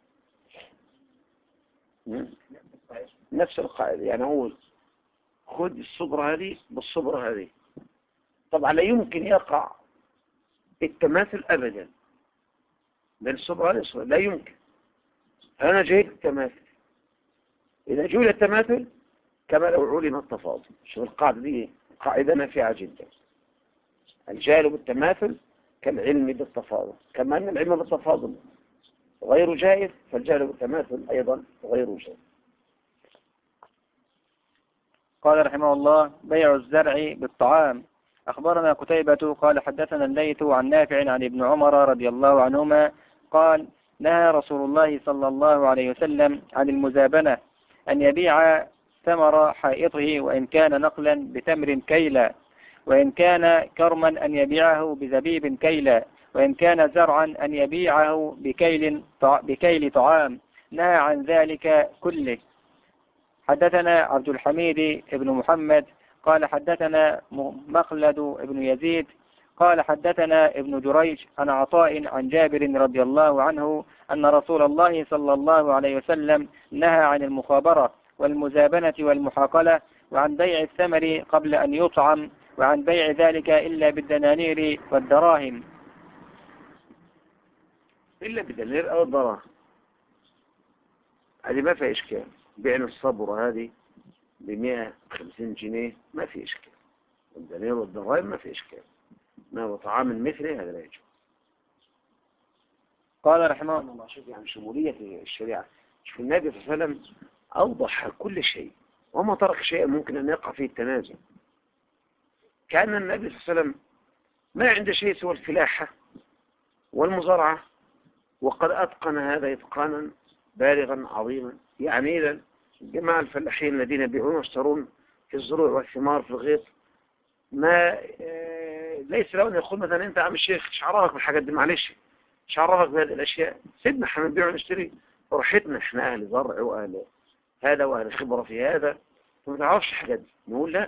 نفس القاعدة، يعني هو خذ الصبرة هذه بالصبرة هذه. طبعا لا يمكن يقع التماثل أبدا بين الصبرة هذه والصبرة، لا يمكن. أنا جهلت التماثل، إذا جهل التماثل كما لو علم التفاضل. شوف القاعدة دي قاعدة نافعة جدا. الجهل بالتماثل كالعلم بالتفاضل، كما أن العلم بالتفاضل غير جائز، فالجهل بالتماثل أيضا غير جائز. قال رحمه الله: بيع الزرع بالطعام. أخبرنا قتيبة قال حدثنا الليث عن نافع عن ابن عمر رضي الله عنهما قال: نهى رسول الله صلى الله عليه وسلم عن المزابنة، أن يبيع ثمر حائطه وإن كان نقلا بتمر كيلا، وإن كان كرما أن يبيعه بزبيب كيلا، وإن كان زرعا أن يبيعه بكيل طعام. نهى عن ذلك كله. حدثنا عبد الحميد بن محمد قال حدثنا مخلد بن يزيد قال حدثنا ابن جريج عن عطاء عن جابر رضي الله عنه أن رسول الله صلى الله عليه وسلم نهى عن المخابرة والمزابنة والمحاقلة، وعن بيع الثمر قبل أن يطعم، وعن بيع ذلك إلا بالدنانير والدراهم. إلا بالدنانير أو الدراهم، هذه ما فيها إشكال. بيعنا الصبرة هذه ب150 جنيه ما في إشكال، والدنانير والدراهم ما في إشكال، ما هو طعام مثله هذا لا يجوز. قال رحمه الله: شوف يعني شمولية الشريعة. شوف النبي صلى الله عليه وسلم أوضح كل شيء، وما ترك شيء ممكن أن يقع فيه التنازع. كان النبي صلى الله عليه وسلم ما عنده شيء سوى الفلاحة والمزارعة، وقد أتقن هذا إتقانا بالغا عظيما. يعني إذا جماعة الفلاحين الذين يبيعون ويشترون في الزروع والثمار في الغيط، ما ليس له أن يقول مثلا أنت عم الشيخ شعرفك بالحاجات دي، معلش شعرفك بهذه الأشياء، سيدنا احنا نبيع ونشتري براحتنا، احنا أهل زرع وأهل هذا وأهل خبرة في هذا، وما تعرفش الحاجات دي. نقول لا،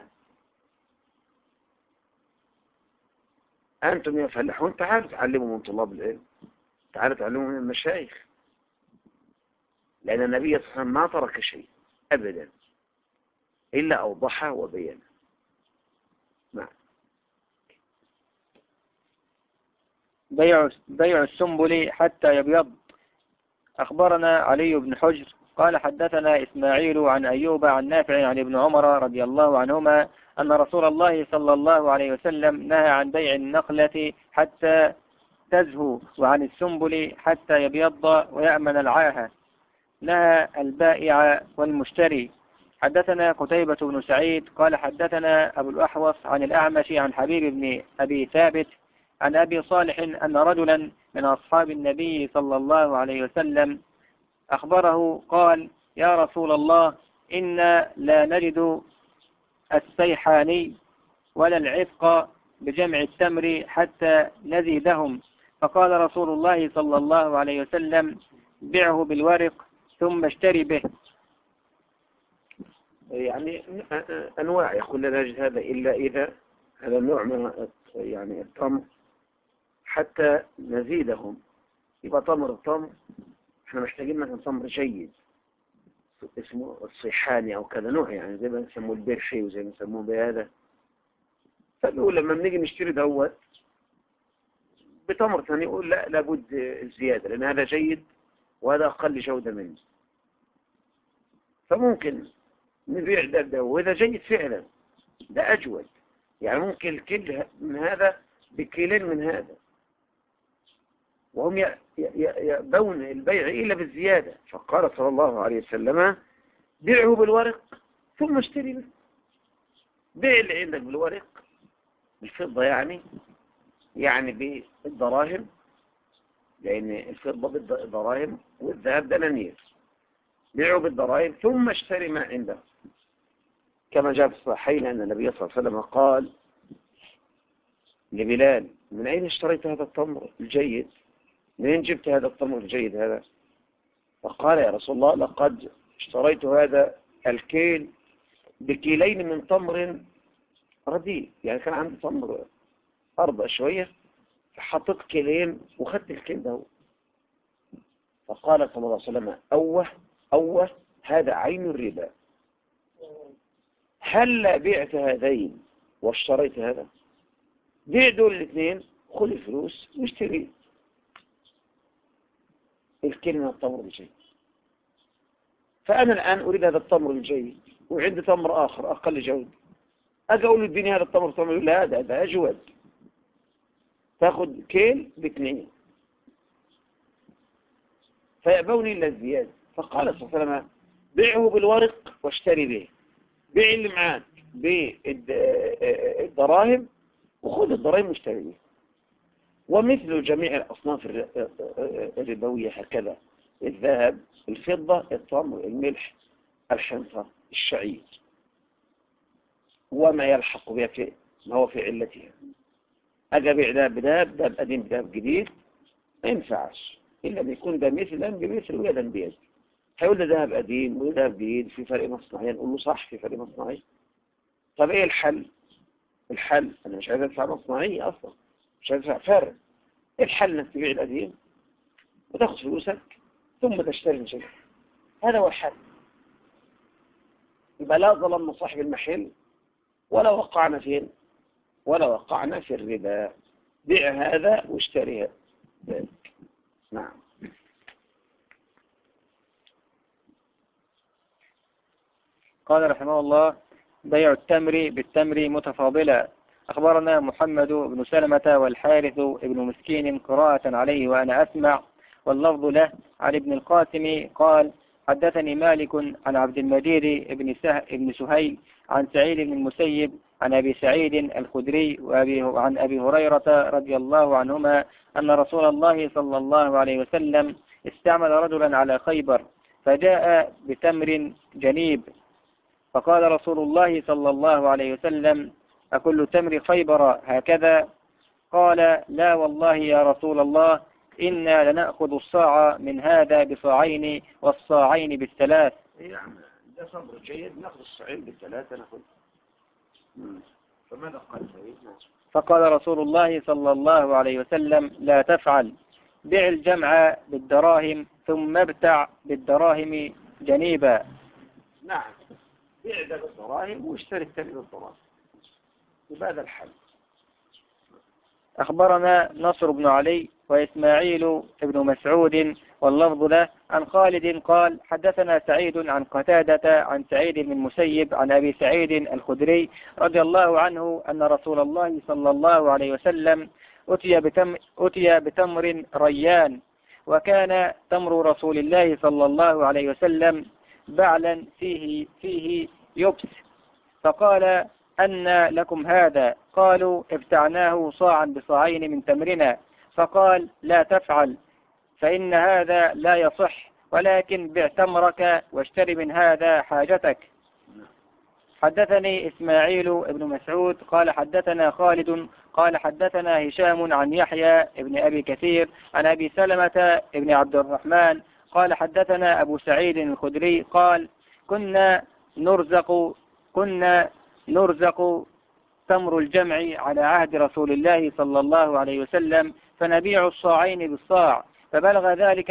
أنتم يا فلاحون تعالوا تعلموا من طلاب العلم، تعالوا تعلموا من المشايخ، لأن النبي صلى الله عليه وسلم ما ترك شيء أبدا إلا أوضحه وبينه. نعم. بيع السنبل حتى يبيض. أخبرنا علي بن حجر قال حدثنا إسماعيل عن أيوب عن نافع عن ابن عمر رضي الله عنهما أن رسول الله صلى الله عليه وسلم نهى عن بيع النخلة حتى تزهو، وعن السنبل حتى يبيض ويأمن العاهة. نهى البائع والمشتري. حدثنا قتيبة بن سعيد قال حدثنا أبو الأحوص عن الأعمش عن حبيب بن أبي ثابت عن أبي صالح أن رجلا من أصحاب النبي صلى الله عليه وسلم أخبره قال: يا رسول الله، إنا لا نجد السيحاني ولا العفق بجمع التمر حتى نزيدهم. فقال رسول الله صلى الله عليه وسلم: بيعه بالورق ثم اشتري به. يعني أنواع، يقول لا نجد هذا إلا إذا هذا النوع من يعني التمر حتى نزيدهم. يبقى التمر احنا محتاجين مثلا تمر جيد اسمه الصيحاني أو كذا نوع، يعني زي ما نسموه البرشي وزي ما نسموه بهذا. فنقول لما بنيجي نشتري دوت بتمر ثاني يقول لا، لابد الزيادة لأن هذا جيد وهذا أقل جودة منه، فممكن نبيع ده وإذا جيد فعلا ده أجود، يعني ممكن الكيل من هذا بكيلين من هذا، وهم يبون البيع إلا بالزيادة. فقال صلى الله عليه وسلم: بيعه بالورق ثم اشتري به. بيع اللي عندك بالورق بالفضة، يعني بالدراهم، لأن الفضة بالدراهم والذهب دنانير. بيعه بالدراهم ثم اشتري ما عنده، كما جاء في الصحيحين أن النبي صلى الله عليه وسلم قال لبلال: من أين اشتريت هذا التمر الجيد؟ منين جبت هذا التمر الجيد هذا؟ فقال يا رسول الله لقد اشتريت هذا الكيل بكيلين من تمر رديء، يعني كان عندي تمر أرضى شوية فحطيت كيلين وخدت الكيل ده. فقال صلى الله عليه وسلم أوه هذا عين الربا، هل بعت هذين واشتريت هذا؟ بيع دول الاثنين، خذ الفلوس واشتري الكيل من التمر الجيد. فأنا الآن أريد هذا التمر الجيد وعندي تمر آخر أقل جودة، أجي أقول اديني هذا التمر تمر، لا ده أجود، تاخذ كيل باثنين، فيأبوني إلا الزيادة. فقال صلى الله عليه وسلم بيعه بالورق واشتري به، بيع اللي معاك بالدراهم وخذ الدراهم واشتري به. ومثل جميع الأصناف الربوية هكذا: الذهب، الفضة، التمر، الملح، الحنطة، الشعير، وما يلحق بها ما هو في علتها. أجي أبيع ذهب بذهب، ذهب قديم بذهب جديد، ما ينفعش إلا بيكون ده مثلا بمثل ويدا بيد. هيقول ده ذهب قديم وذهب جديد في فرق مصنعي، نقول له صح في فرق مصنعي. طب إيه الحل؟ أنا مش عايز أدفع مصنعي أصلا، مش عايز أدفع فرق. إيه الحل؟ إنك تبيع القديم وتاخد فلوسك ثم تشتري من شيء. هذا هو الحل. يبقى لا ظلمنا صاحب المحل ولا وقعنا فين؟ ولا وقعنا في الربا. بيع هذا واشتري ذلك. نعم. قال رحمه الله: بيع التمر بالتمر متفاضلا. أخبرنا محمد بن سلمة والحارث بن مسكين قراءة عليه وأنا أسمع، واللفظ له عن ابن القاسم قال: حدثني مالك عن عبد المجيد بن سهيل عن سعيد بن المسيب عن أبي سعيد الخدري وعن أبي هريرة رضي الله عنهما أن رسول الله صلى الله عليه وسلم استعمل رجلا على خيبر فجاء بتمر جنيب، فقال رسول الله صلى الله عليه وسلم: أكل تمر خيبر هكذا؟ قال: لا والله يا رسول الله، إنا لنأخذ الصاع من هذا بصاعين والصاعين بالثلاث. يعني ده صبر جيد، نأخذ الصاعين بالثلاثة نأخذ. فماذا قال سيدنا؟ فقال رسول الله صلى الله عليه وسلم: لا تفعل، بع الجمع بالدراهم ثم ابتع بالدراهم جنيبا. نعم، بيع ده بالدراهم واشتري الثاني بالدراهم، بهذا الحل. أخبرنا نصر بن علي وإسماعيل بن مسعود واللفظ له عن خالد قال: حدثنا سعيد عن قتادة عن سعيد بن المسيب عن أبي سعيد الخدري رضي الله عنه أن رسول الله صلى الله عليه وسلم أتي بتمر ريان، وكان تمر رسول الله صلى الله عليه وسلم بعلا فيه يبس، فقال: أن لكم هذا؟ قالوا: ابتعناه صاعا بصاعين من تمرنا. فقال: لا تفعل، فإن هذا لا يصح، ولكن بع تمرك واشتري من هذا حاجتك. حدثني إسماعيل بن مسعود قال حدثنا خالد قال حدثنا هشام عن يحيى بن أبي كثير عن أبي سلمة بن عبد الرحمن قال حدثنا أبو سعيد الخدري قال: كنا نرزق تمر الجمع على عهد رسول الله صلى الله عليه وسلم، فنبيع الصاعين بالصاع، فبلغ ذلك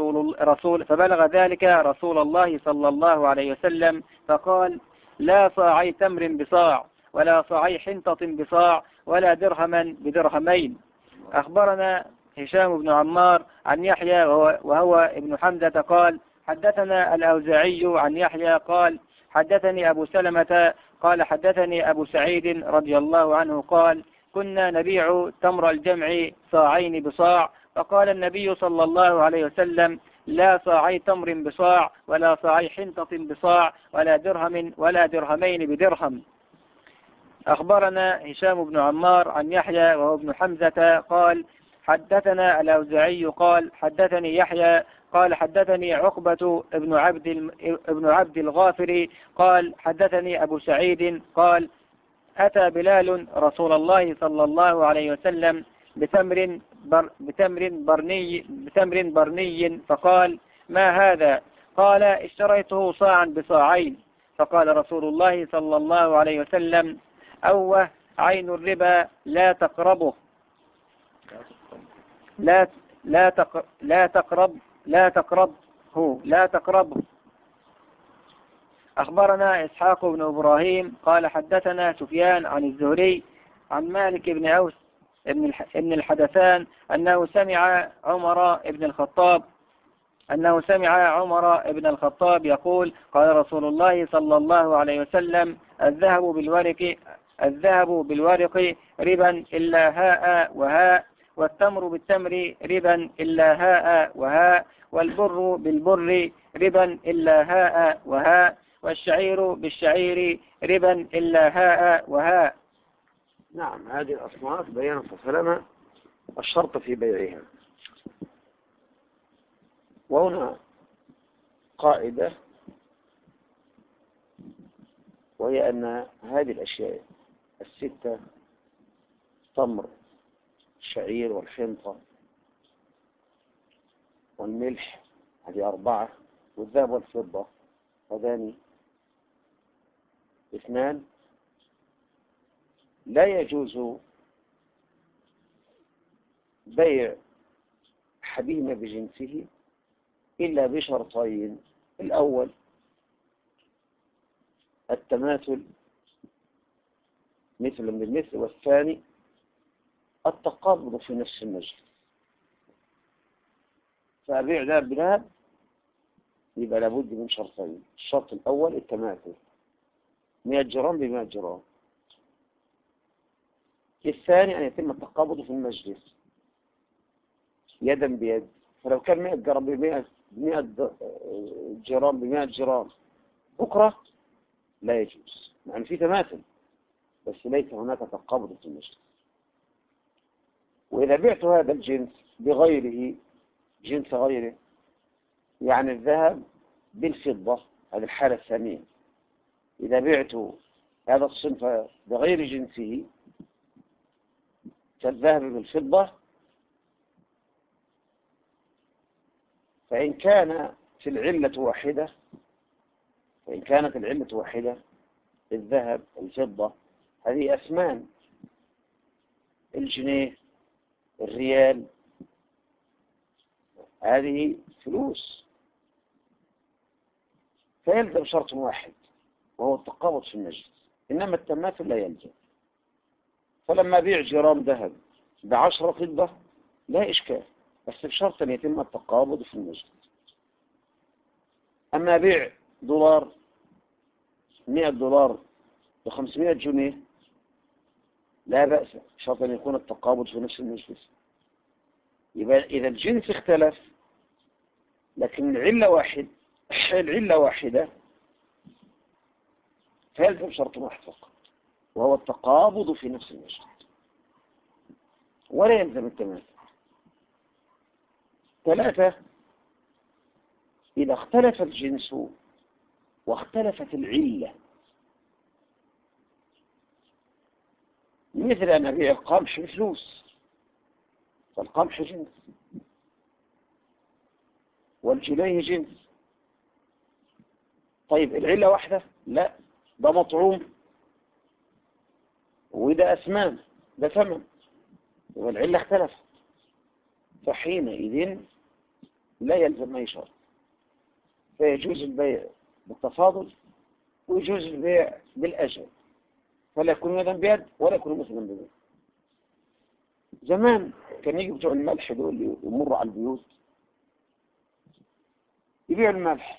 رسول الله صلى الله عليه وسلم فقال: لا صاعي تمر بصاع، ولا صاعي حنطة بصاع، ولا درهما بدرهمين. أخبرنا هشام بن عمار عن يحيى وهو ابن حمزة قال: حدثنا الأوزاعي عن يحيى قال: حدثني أبو سلمة قال: حدثني أبو سعيد رضي الله عنه قال: كنا نبيع تمر الجمع صاعين بصاع، فقال النبي صلى الله عليه وسلم: لا صاعي تمر بصاع، ولا صاعي حنطة بصاع، ولا درهم ولا درهمين بدرهم. أخبرنا هشام بن عمار عن يحيى وهو ابن حمزة قال: حدثنا الأوزاعي قال: حدثني يحيى قال: حدثني عقبة ابن عبد الغافر قال: حدثني أبو سعيد قال: أتى بلال رسول الله صلى الله عليه وسلم بتمر برني فقال: ما هذا؟ قال اشتريته صاعا بصاعين. فقال رسول الله صلى الله عليه وسلم أوه عين الربا لا تقربه لا تقربه. أخبرنا إسحاق بن إبراهيم قال حدثنا سفيان عن الزهري عن مالك بن أوس ابن الحدثان أنه سمع عمر بن الخطاب يقول قال رسول الله صلى الله عليه وسلم الذهب بالورق ربا إلا هاء وهاء، والتمر بالتمر ربا إلا هاء وهاء، والبر بالبر ربا إلا هاء وهاء، والشعير بالشعير ربا إلا هاء وهاء. نعم، هذه الأصناف بيان فصلنا الشرط في بيعها. وهنا قاعدة، وهي أن هذه الأشياء الستة تمر الشعير والحنطة والملح هذه 4، والذهب والفضة هذان 2، لا يجوز بيع حبيهما بجنسه إلا بشرطين: الأول التماثل مثل بالمثل، والثاني التقابض في نفس المجلس. فأبيع ذهب بذهب يبقى لابد من شرطين: الشرط الأول التماثل 100 جرام ب100 جرام، الثاني أن يتم التقابض في المجلس يدا بيد. فلو كان 100 جرام ب100 جرام ب100 جرام بكرة لا يجوز، يعني في تماثل بس ليس هناك تقابض في المجلس. وإذا بعت هذا الجنس بغيره، جنس غيره، يعني الذهب بالفضة، هذه الحالة الثانية. إذا بعت هذا الصنف بغير جنسه كالذهب بالفضة، فإن كانت العلة واحدة، الذهب الفضة هذه أثمان، الجنيه الريال هذه فلوس، فيلزم شرط واحد وهو التقابض في المجلس، إنما التماثل لا يلزم. فلما بيع جرام ذهب ب10 فضة لا إشكال، بس بشرط أن يتم التقابض في المجلس. أما بيع دولار 100 دولار ب500 جنيه لا بأس، شرط أن يكون التقابض في نفس المجلس. يبقى إذا الجنس اختلف لكن العلة واحدة فيلزم شرط واحد فقط، وهو التقابض في نفس المجلس، ولا يلزم التماثل. 3: إذا اختلف الجنس واختلفت العلة، مثل أن أبيع القمح بفلوس، فالقمح جنس والجنيه جنس. طيب العلة واحدة؟ لا، ده مطعوم وده أثمان، ده ثمن، والعلة اختلفت، فحينئذ لا يلزم أي شرط، فيجوز البيع بالتفاضل ويجوز البيع بالأجل، فلا يكون يدا بيد ولا يكون مثلا بيد. زمان كان يجي بتوع الملح دول يمروا على البيوت يبيعوا الملح،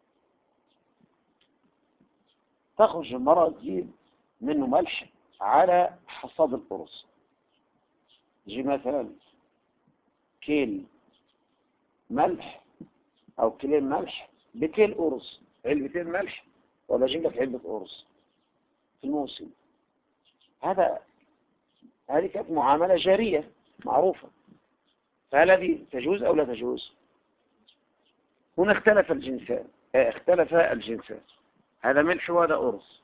تخرج المرأة تجيب منه ملح على حصاد القرص، يجي مثلا كيل ملح أو كيلين ملح بكيل قرص، علبتين ملح ولا أجيب لك علبة قرص في الموسم. هذه كانت معاملة جارية معروفة، فهل هذه تجوز أو لا تجوز؟ هنا اختلف الجنسان، هذا ملح وهذا قرص.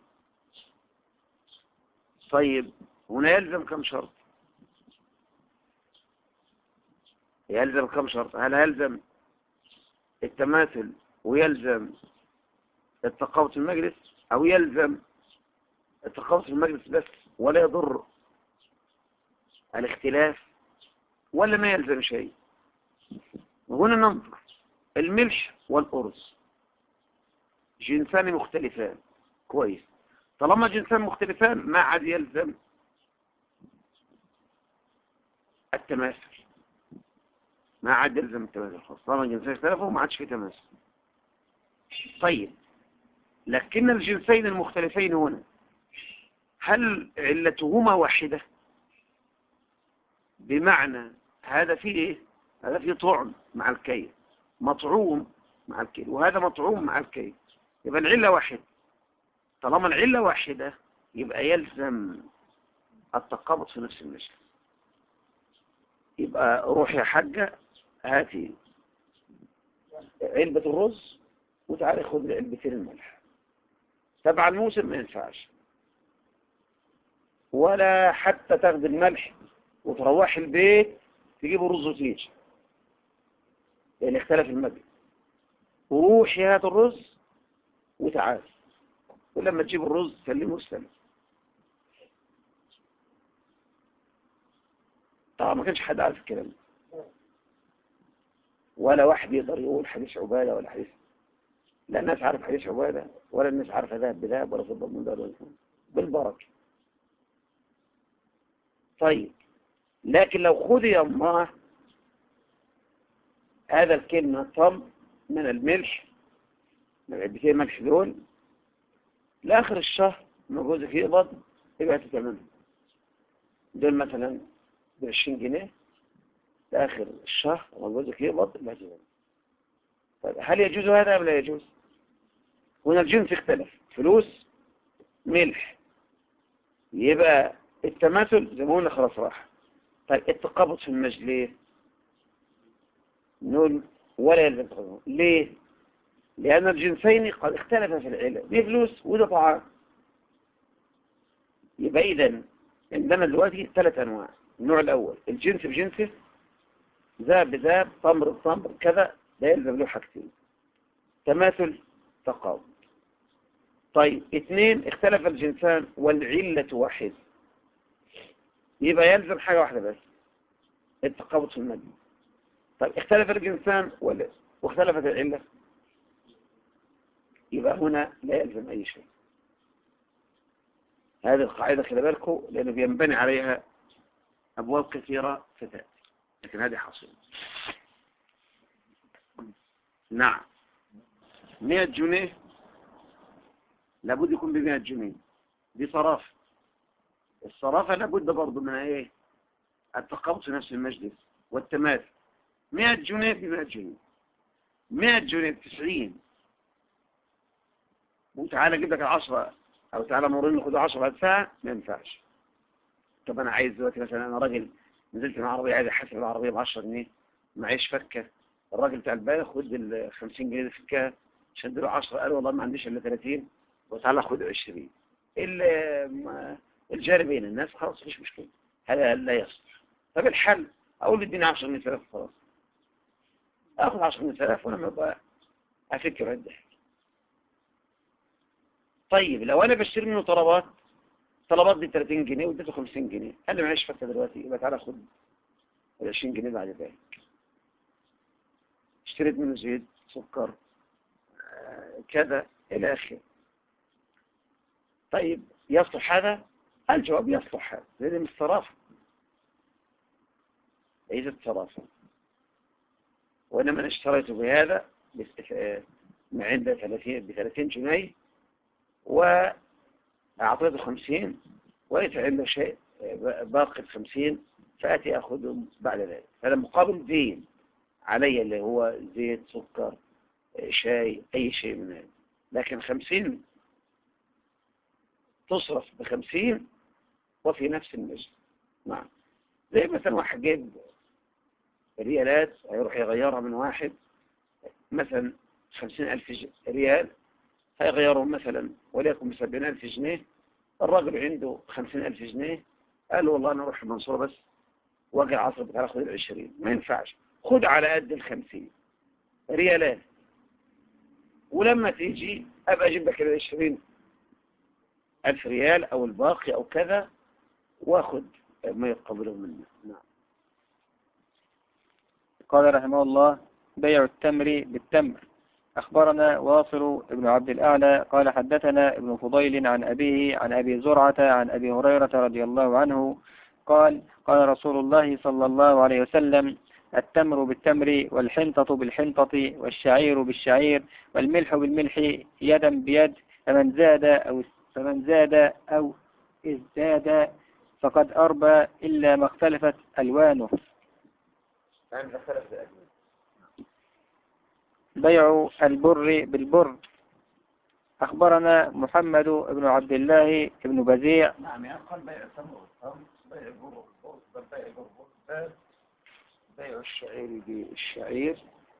طيب هنا يلزم كم شرط؟ هل يلزم التماثل ويلزم التقاوت في المجلس، أو يلزم التقاوت في المجلس بس ولا يضر الاختلاف، ولا ما يلزم شيء. وهنا ننظر الملح والأرز جنسان مختلفان، كويس. طالما جنسان مختلفان ما عاد يلزم التماثل، ما عاد يلزم التماثل خلاص، طالما جنسين اختلفوا ما عادش في تماثل. طيب، لكن الجنسين المختلفين هنا هل علتهما واحدة؟ بمعنى هذا فيه ايه؟ هذا فيه طعم مع الكيل، مطعوم مع الكيل، وهذا مطعوم مع الكيل، يبقى العلة واحدة. طالما العلة واحدة يبقى يلزم التقابض في نفس المجلس. يبقى روح يا حاجة هاتي علبة الرز وتعالي خذ علبتين الملح. تبع الموسم ما ينفعش، ولا حتى تاخد الملح وتروح البيت تجيب الرز وتيجي، لأن اختلف المجلس. وروحي هات الرز وتعالي، ولما تجيب الرز سلمه وسلم. طبعا ما كانش حد عارف الكلام ده، ولا واحد يقدر يقول حديث عبادة ولا حديث، لا الناس عارف حديث عبادة ولا الناس عارفة ذهب بذهب ولا فضة من ذهب، بالبركة. طيب، لكن لو خذي الله هذا الكلمة طم من الملح، من علبتين الملح دول لآخر الشهر ما جوزك يقبض يبقى تتمنى دول مثلا ب20 جنيه لآخر الشهر ما جوزك يقبض يبقى تتمنى. طيب، هل يجوز هذا أم لا يجوز؟ هنا الجنس اختلف، فلوس ملح، يبقى التماثل زي ما قلنا خلاص راح. طيب، التقابض في المجلس نقول ولا يلزم تقابض. ليه؟ لأن الجنسين قد اختلفا في العلة، دي فلوس وده طعام. يبقى إذن عندنا دلوقتي 3 أنواع. النوع الأول الجنس بجنسه، ذهب بذهب، تمر بتمر كذا، لا يلزم له حاجتين: تماثل، تقابض. طيب، 2 اختلف الجنسان والعلة واحد، يبقى يلزم حاجة واحدة بس: التقابض في المجلس. طيب، اختلف الجنسان واختلفت العلة، يبقى هنا لا يلزم أي شيء. هذه القاعدة خلي بالكم، لأنه بينبني عليها أبواب كثيرة ستأتي، لكن هذه حاصلة. نعم، 100 جنيه لابد يكون ب100 جنيه، دي صرافة. الصرافة لابد برضو من ايه؟ التقابض في نفس المجلس والتماثل. 100 جنيه ب100 جنيه، 100 جنيه ب90، وتعالى اجيب لك 10 او تعالى مرين خد 10 بعد ساعة، ما ينفعش. طب انا عايز دلوقتي مثلا، انا راجل نزلت من العربية عايز احاسب العربية ب10 جنيه، معيش فكة. الراجل بتاع الباقي خد ال50 جنيه دي فكها، شد له 10، قال والله ما عنديش الا 30، وتعالى خد 20. الجاري بين الناس خلاص مفيش مشكلة، هذا لا يصلح. طب الحل اقول اديني 10,000 خلاص، اخذ 10,000 ولما يبقى افكر عده. طيب، لو انا بشتري منه طلبات دي 30 جنيه واديته 50 جنيه، قال لي معيش فكه دلوقتي، يبقى تعالى خد ال 20 جنيه بعد ذلك. اشتريت منه زيت، سكر، كذا الى اخره. طيب، يصلح هذا؟ الجواب يصلح هذا، لأن من الصرافة، ليست صرافة. وإنما أنا اشتريته بهذا عند 30 جنيه وأعطيته 50، وليس عنده شيء باقي 50، فأتي أخذه بعد ذلك. هذا مقابل دين علي، اللي هو زيت، سكر، شاي، أي شيء من هذا. لكن 50 تصرف ب50 وفي نفس المجلس. نعم، زي مثلا واحد جايب ريالات هيروح يغيرها من واحد مثلا 50,000 ريال، هيغيرهم مثلا وليكن ب70,000 جنيه. الراجل عنده 50,000 جنيه، قال والله أنا أروح المنصورة بس واجي العصر بتاع أخذ 20، ما ينفعش، خد على قد 50 ريالات، ولما تيجي أبقى أجيب لك 20,000 ريال أو الباقي أو كذا، وأخذ ما يقبله منه. نعم. قال رحمه الله: بيع التمر بالتمر. أخبرنا واصل بن عبد الأعلى قال حدثنا ابن فضيل عن أبيه عن أبي زرعة عن أبي هريرة رضي الله عنه قال: قال رسول الله صلى الله عليه وسلم: التمر بالتمر والحنطة بالحنطة والشعير بالشعير والملح بالملح يدا بيد، فمن زاد أو ازداد فقد أربى إلا ما اختلفت ألوانه. بيع البر بالبر. أخبرنا محمد بن عبد الله بن بزيع. نعم، قال بيع التمر والتمر، بيع البر بالبر، بيع البر بالبر، بيع الشعير بالشعير.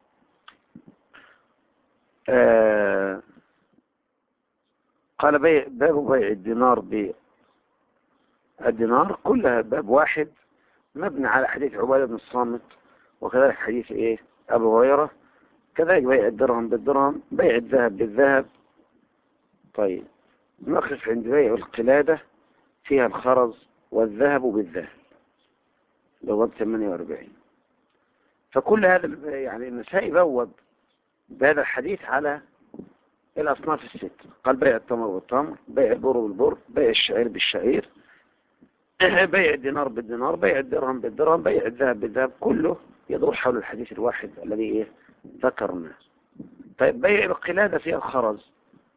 قال باب بيع الدينار بالدينار، كلها باب واحد مبني على حديث عبادة بن الصامت، وكذلك حديث أبو هريرة، كذلك بيع الدرهم بالدرهم، بيع الذهب بالذهب. طيب، نقف عند بيع القلادة، فيها الخرز والذهب بالذهب، لو 48. فكل هذا يعني النسائي بوب بهذا الحديث على الأصناف الست. قال بيع التمر بالتمر، بيع البر بالبر، بيع الشعير بالشعير، بيع الدينار بالدينار، بيع الدرهم بالدرهم، بيع الذهب بالذهب، كله يدور حول الحديث الواحد الذي ذكرناه. طيب، بيع القلادة فيها الخرز.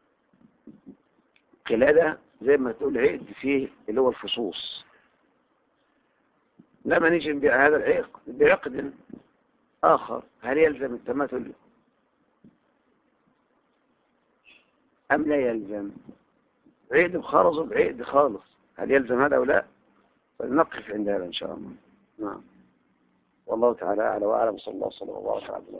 قلادة زي ما تقول عقد فيه اللي هو الفصوص. لما نيجي نبيع هذا العقد بعقد آخر، هل يلزم التماثل أم لا يلزم؟ عقد بخرز وبعقد خالص، هل يلزم هذا أو لا؟ فلنقف عند هذا إن شاء الله. نعم، والله تعالى أعلى وأعلم. صلى الله وسلم وبارك على